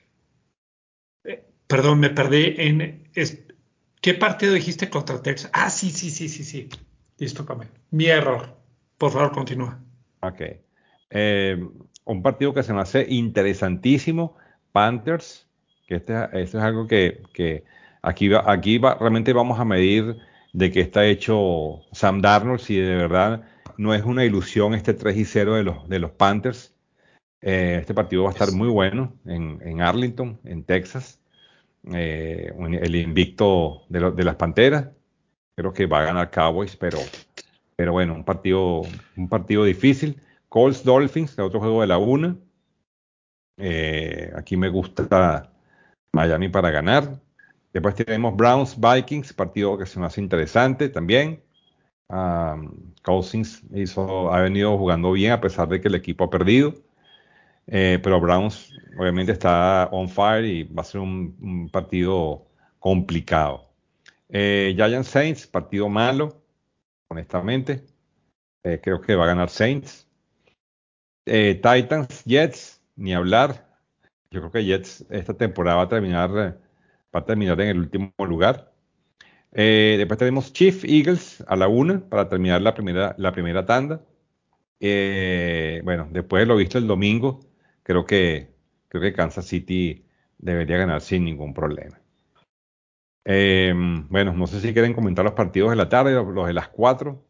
eh, perdón, me perdí en... Es, ¿qué partido dijiste contra Texas? Ah, sí, sí, sí, sí, sí. Discúlpame. Mi error. Por favor, continúa. Ok. Eh, un partido que se me hace interesantísimo, Panthers, que este, este es algo que, que aquí, va, aquí va, realmente vamos a medir de qué está hecho Sam Darnold, si de verdad no es una ilusión este tres y cero de los, de los Panthers. Eh, este partido va a estar Es, muy bueno en, en Arlington, en Texas. Eh, el invicto de, lo, de las Panteras. Creo que va a ganar Cowboys, pero pero bueno, un partido, un partido difícil. Colts Dolphins, que es otro juego de la una. Eh, aquí me gusta Miami para ganar. Después tenemos Browns Vikings, partido que se me hace interesante también. Um, Cousins hizo, ha venido jugando bien a pesar de que el equipo ha perdido. Eh, pero Browns obviamente está on fire y va a ser un, un partido complicado. Eh, Giants Saints, partido malo, honestamente. Eh, creo que va a ganar Saints. Eh, Titans, Jets, ni hablar. Yo creo que Jets esta temporada va a terminar, eh, va a terminar en el último lugar. Eh, después tenemos Chiefs, Eagles a la una para terminar la primera, la primera tanda. Eh, bueno, después de lo visto el domingo, creo que, creo que Kansas City debería ganar sin ningún problema. Eh, bueno, no sé si quieren comentar los partidos de la tarde, los, los de las cuatro.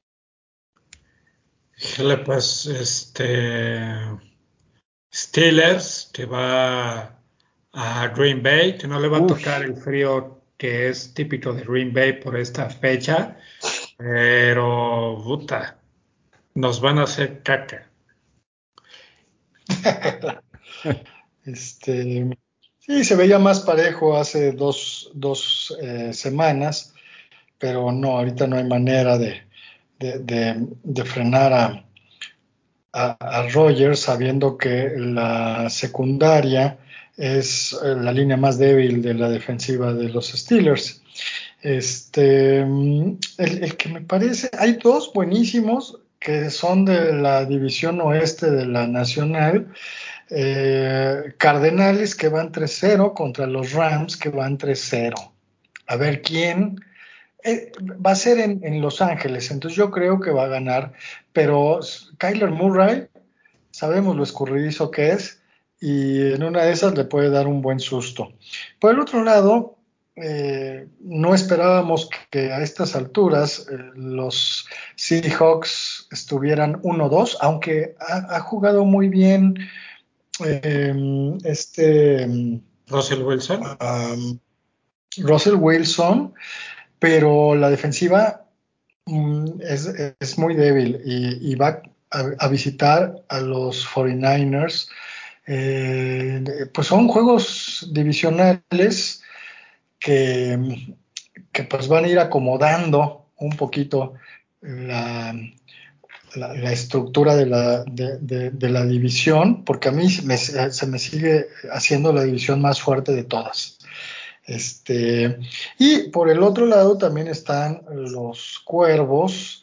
híjole, pues, este... Steelers, que va a Green Bay, que no le va a tocar Uf, el frío que es típico de Green Bay por esta fecha, pero puta. nos van a hacer caca. Este, sí, se veía más parejo hace dos, dos eh, semanas, pero no, ahorita no hay manera de, de, de, de frenar a, a, a Rodgers, sabiendo que la secundaria es eh, la línea más débil de la defensiva de los Steelers. Este, el, el que me parece, hay dos buenísimos que son de la división oeste de la Nacional. Eh, Cardenales que van tres cero contra los Rams que van tres cero. A ver quién. Eh, va a ser en, en Los Ángeles, entonces yo creo que va a ganar, pero Kyler Murray, sabemos lo escurridizo que es, y en una de esas le puede dar un buen susto. Por el otro lado, eh, no esperábamos que a estas alturas eh, los Seahawks estuvieran uno dos, aunque ha, ha jugado muy bien eh, este Russell Wilson. um, Russell Wilson, pero la defensiva um, es, es, muy débil y, y va a, a, visitar a los cuarenta y nueve ers. Eh, pues son juegos divisionales que, que pues van a ir acomodando un poquito la, la, la estructura de la, de, de, de la división, porque a mí me, se me sigue haciendo la división más fuerte de todas. Este, y por el otro lado también están los Cuervos,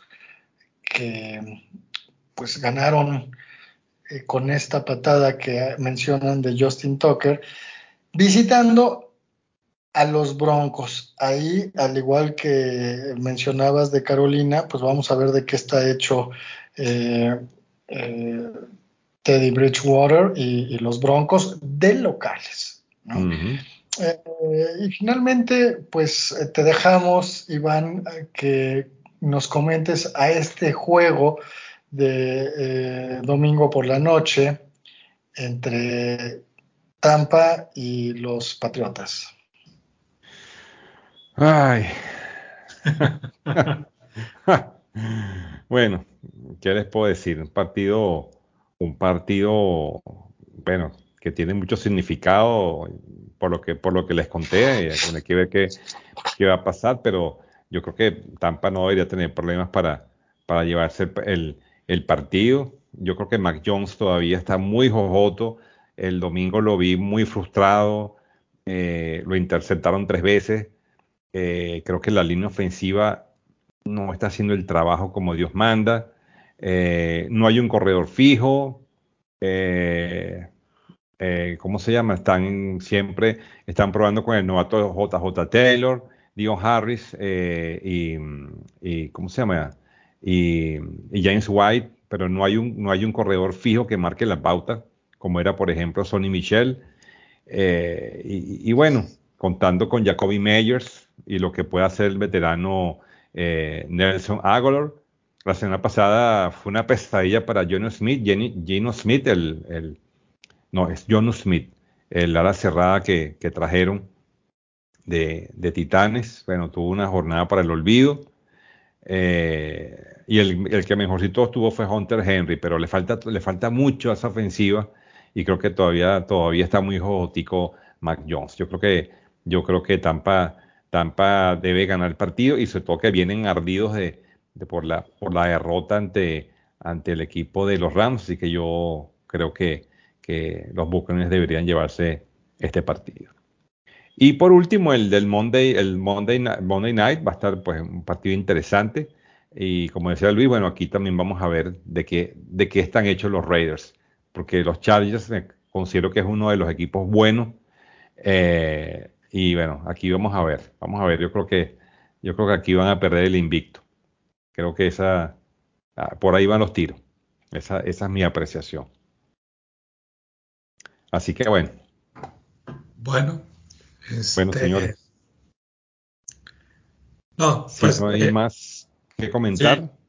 que pues ganaron eh, con esta patada que mencionan de Justin Tucker, visitando a los Broncos. Ahí, al igual que mencionabas de Carolina, pues vamos a ver de qué está hecho eh, eh, Teddy Bridgewater y, y los Broncos de locales, ¿no? Uh-huh. Eh, y finalmente, pues te dejamos, Iván, que nos comentes a este juego de eh, domingo por la noche entre Tampa y los Patriotas. Ay. Bueno, ¿qué les puedo decir? Un partido, un partido, bueno, que tiene mucho significado por lo que, por lo que les conté, y hay que ver qué, qué va a pasar, pero yo creo que Tampa no debería tener problemas para, para llevarse el, el, el partido. Yo creo que Mac Jones todavía está muy jojoto. El domingo lo vi muy frustrado, eh, lo interceptaron tres veces. Eh, creo que la línea ofensiva no está haciendo el trabajo como Dios manda. Eh, no hay un corredor fijo. Eh, eh, ¿Cómo se llama? Están siempre, están probando con el novato J J. Taylor, Dion Harris eh, y, y, ¿cómo se llama? Y, y James White, pero no hay un, no hay un corredor fijo que marque la pauta, como era, por ejemplo, Sonny Michel. Eh, y, y, bueno, contando con Jacoby Meyers y lo que puede hacer el veterano eh, Nelson Aguilar. La semana pasada fue una pesadilla para Geno Smith, Jenny, Geno Smith, el, el, no, es Jonnu Smith, el ala cerrada que, que trajeron de, de Titanes. Bueno, tuvo una jornada para el olvido. Eh, y el, el que mejorcito estuvo fue Hunter Henry, pero le falta, le falta mucho a esa ofensiva y creo que todavía, todavía está muy jojotico Mac Jones. Yo creo que, yo creo que Tampa, Tampa debe ganar el partido y sobre todo que vienen ardidos de, de por la, por la derrota ante, ante el equipo de los Rams, así que yo creo que, que los Buccaneers deberían llevarse este partido. Y por último, el del Monday, el Monday, Ni- Monday Night va a estar pues un partido interesante. Y como decía Luis, bueno, aquí también vamos a ver de qué, de qué están hechos los Raiders. Porque los Chargers eh, considero que es uno de los equipos buenos. Eh, y bueno, aquí vamos a ver. Vamos a ver, yo creo que, yo creo que aquí van a perder el invicto. Creo que esa, ah, por ahí van los tiros. Esa, esa es mi apreciación. Así que bueno, Bueno, bueno, señores, este, no, si pues no hay eh, más que sí. comentar.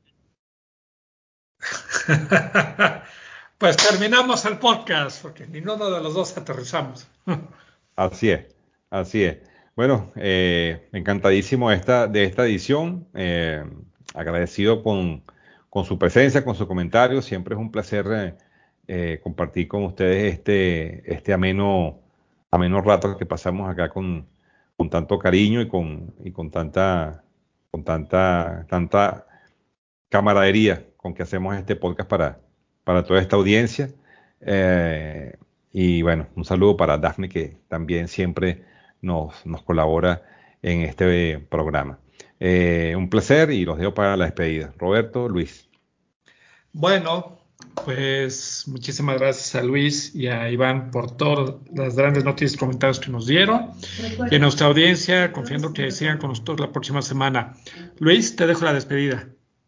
Pues terminamos el podcast porque ninguno de los dos aterrizamos. Así es, así es. Bueno, eh, encantadísimo esta, de esta edición, eh, agradecido con, con su presencia, con sus comentarios. Siempre es un placer eh, eh, compartir con ustedes este, este ameno, ameno rato que pasamos acá con, con tanto cariño y con, y con tanta, con tanta, tanta camaradería con que hacemos este podcast para, para toda esta audiencia. Eh, y bueno, un saludo para Dafne, que también siempre nos, nos colabora en este programa. Eh, un placer y los dejo para la despedida. Roberto, Luis. Bueno, pues muchísimas gracias a Luis y a Iván por todas las grandes noticias y comentarios que nos dieron. Y a nuestra audiencia, confiando que sigan con nosotros la próxima semana. Luis, te dejo la despedida.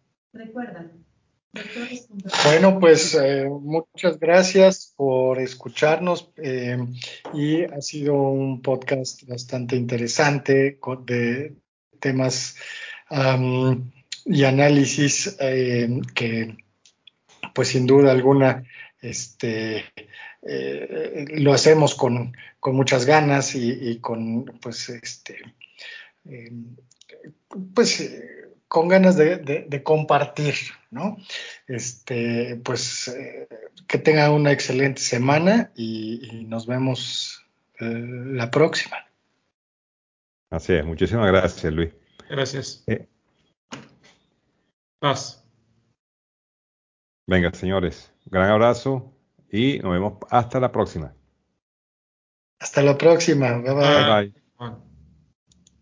Bueno, pues eh, muchas gracias por escucharnos eh, y ha sido un podcast bastante interesante con- de temas um, y análisis eh, que pues sin duda alguna este, eh, lo hacemos con, con muchas ganas y, y con pues este eh, pues eh, con ganas de, de, de, compartir, ¿no? Este, pues eh, que tengan una excelente semana y, y nos vemos eh, la próxima. Así es, muchísimas gracias, Luis. Gracias. Eh, Paz. Venga, señores, gran abrazo y nos vemos hasta la próxima. Hasta la próxima. Bye bye. Bye bye. Bye.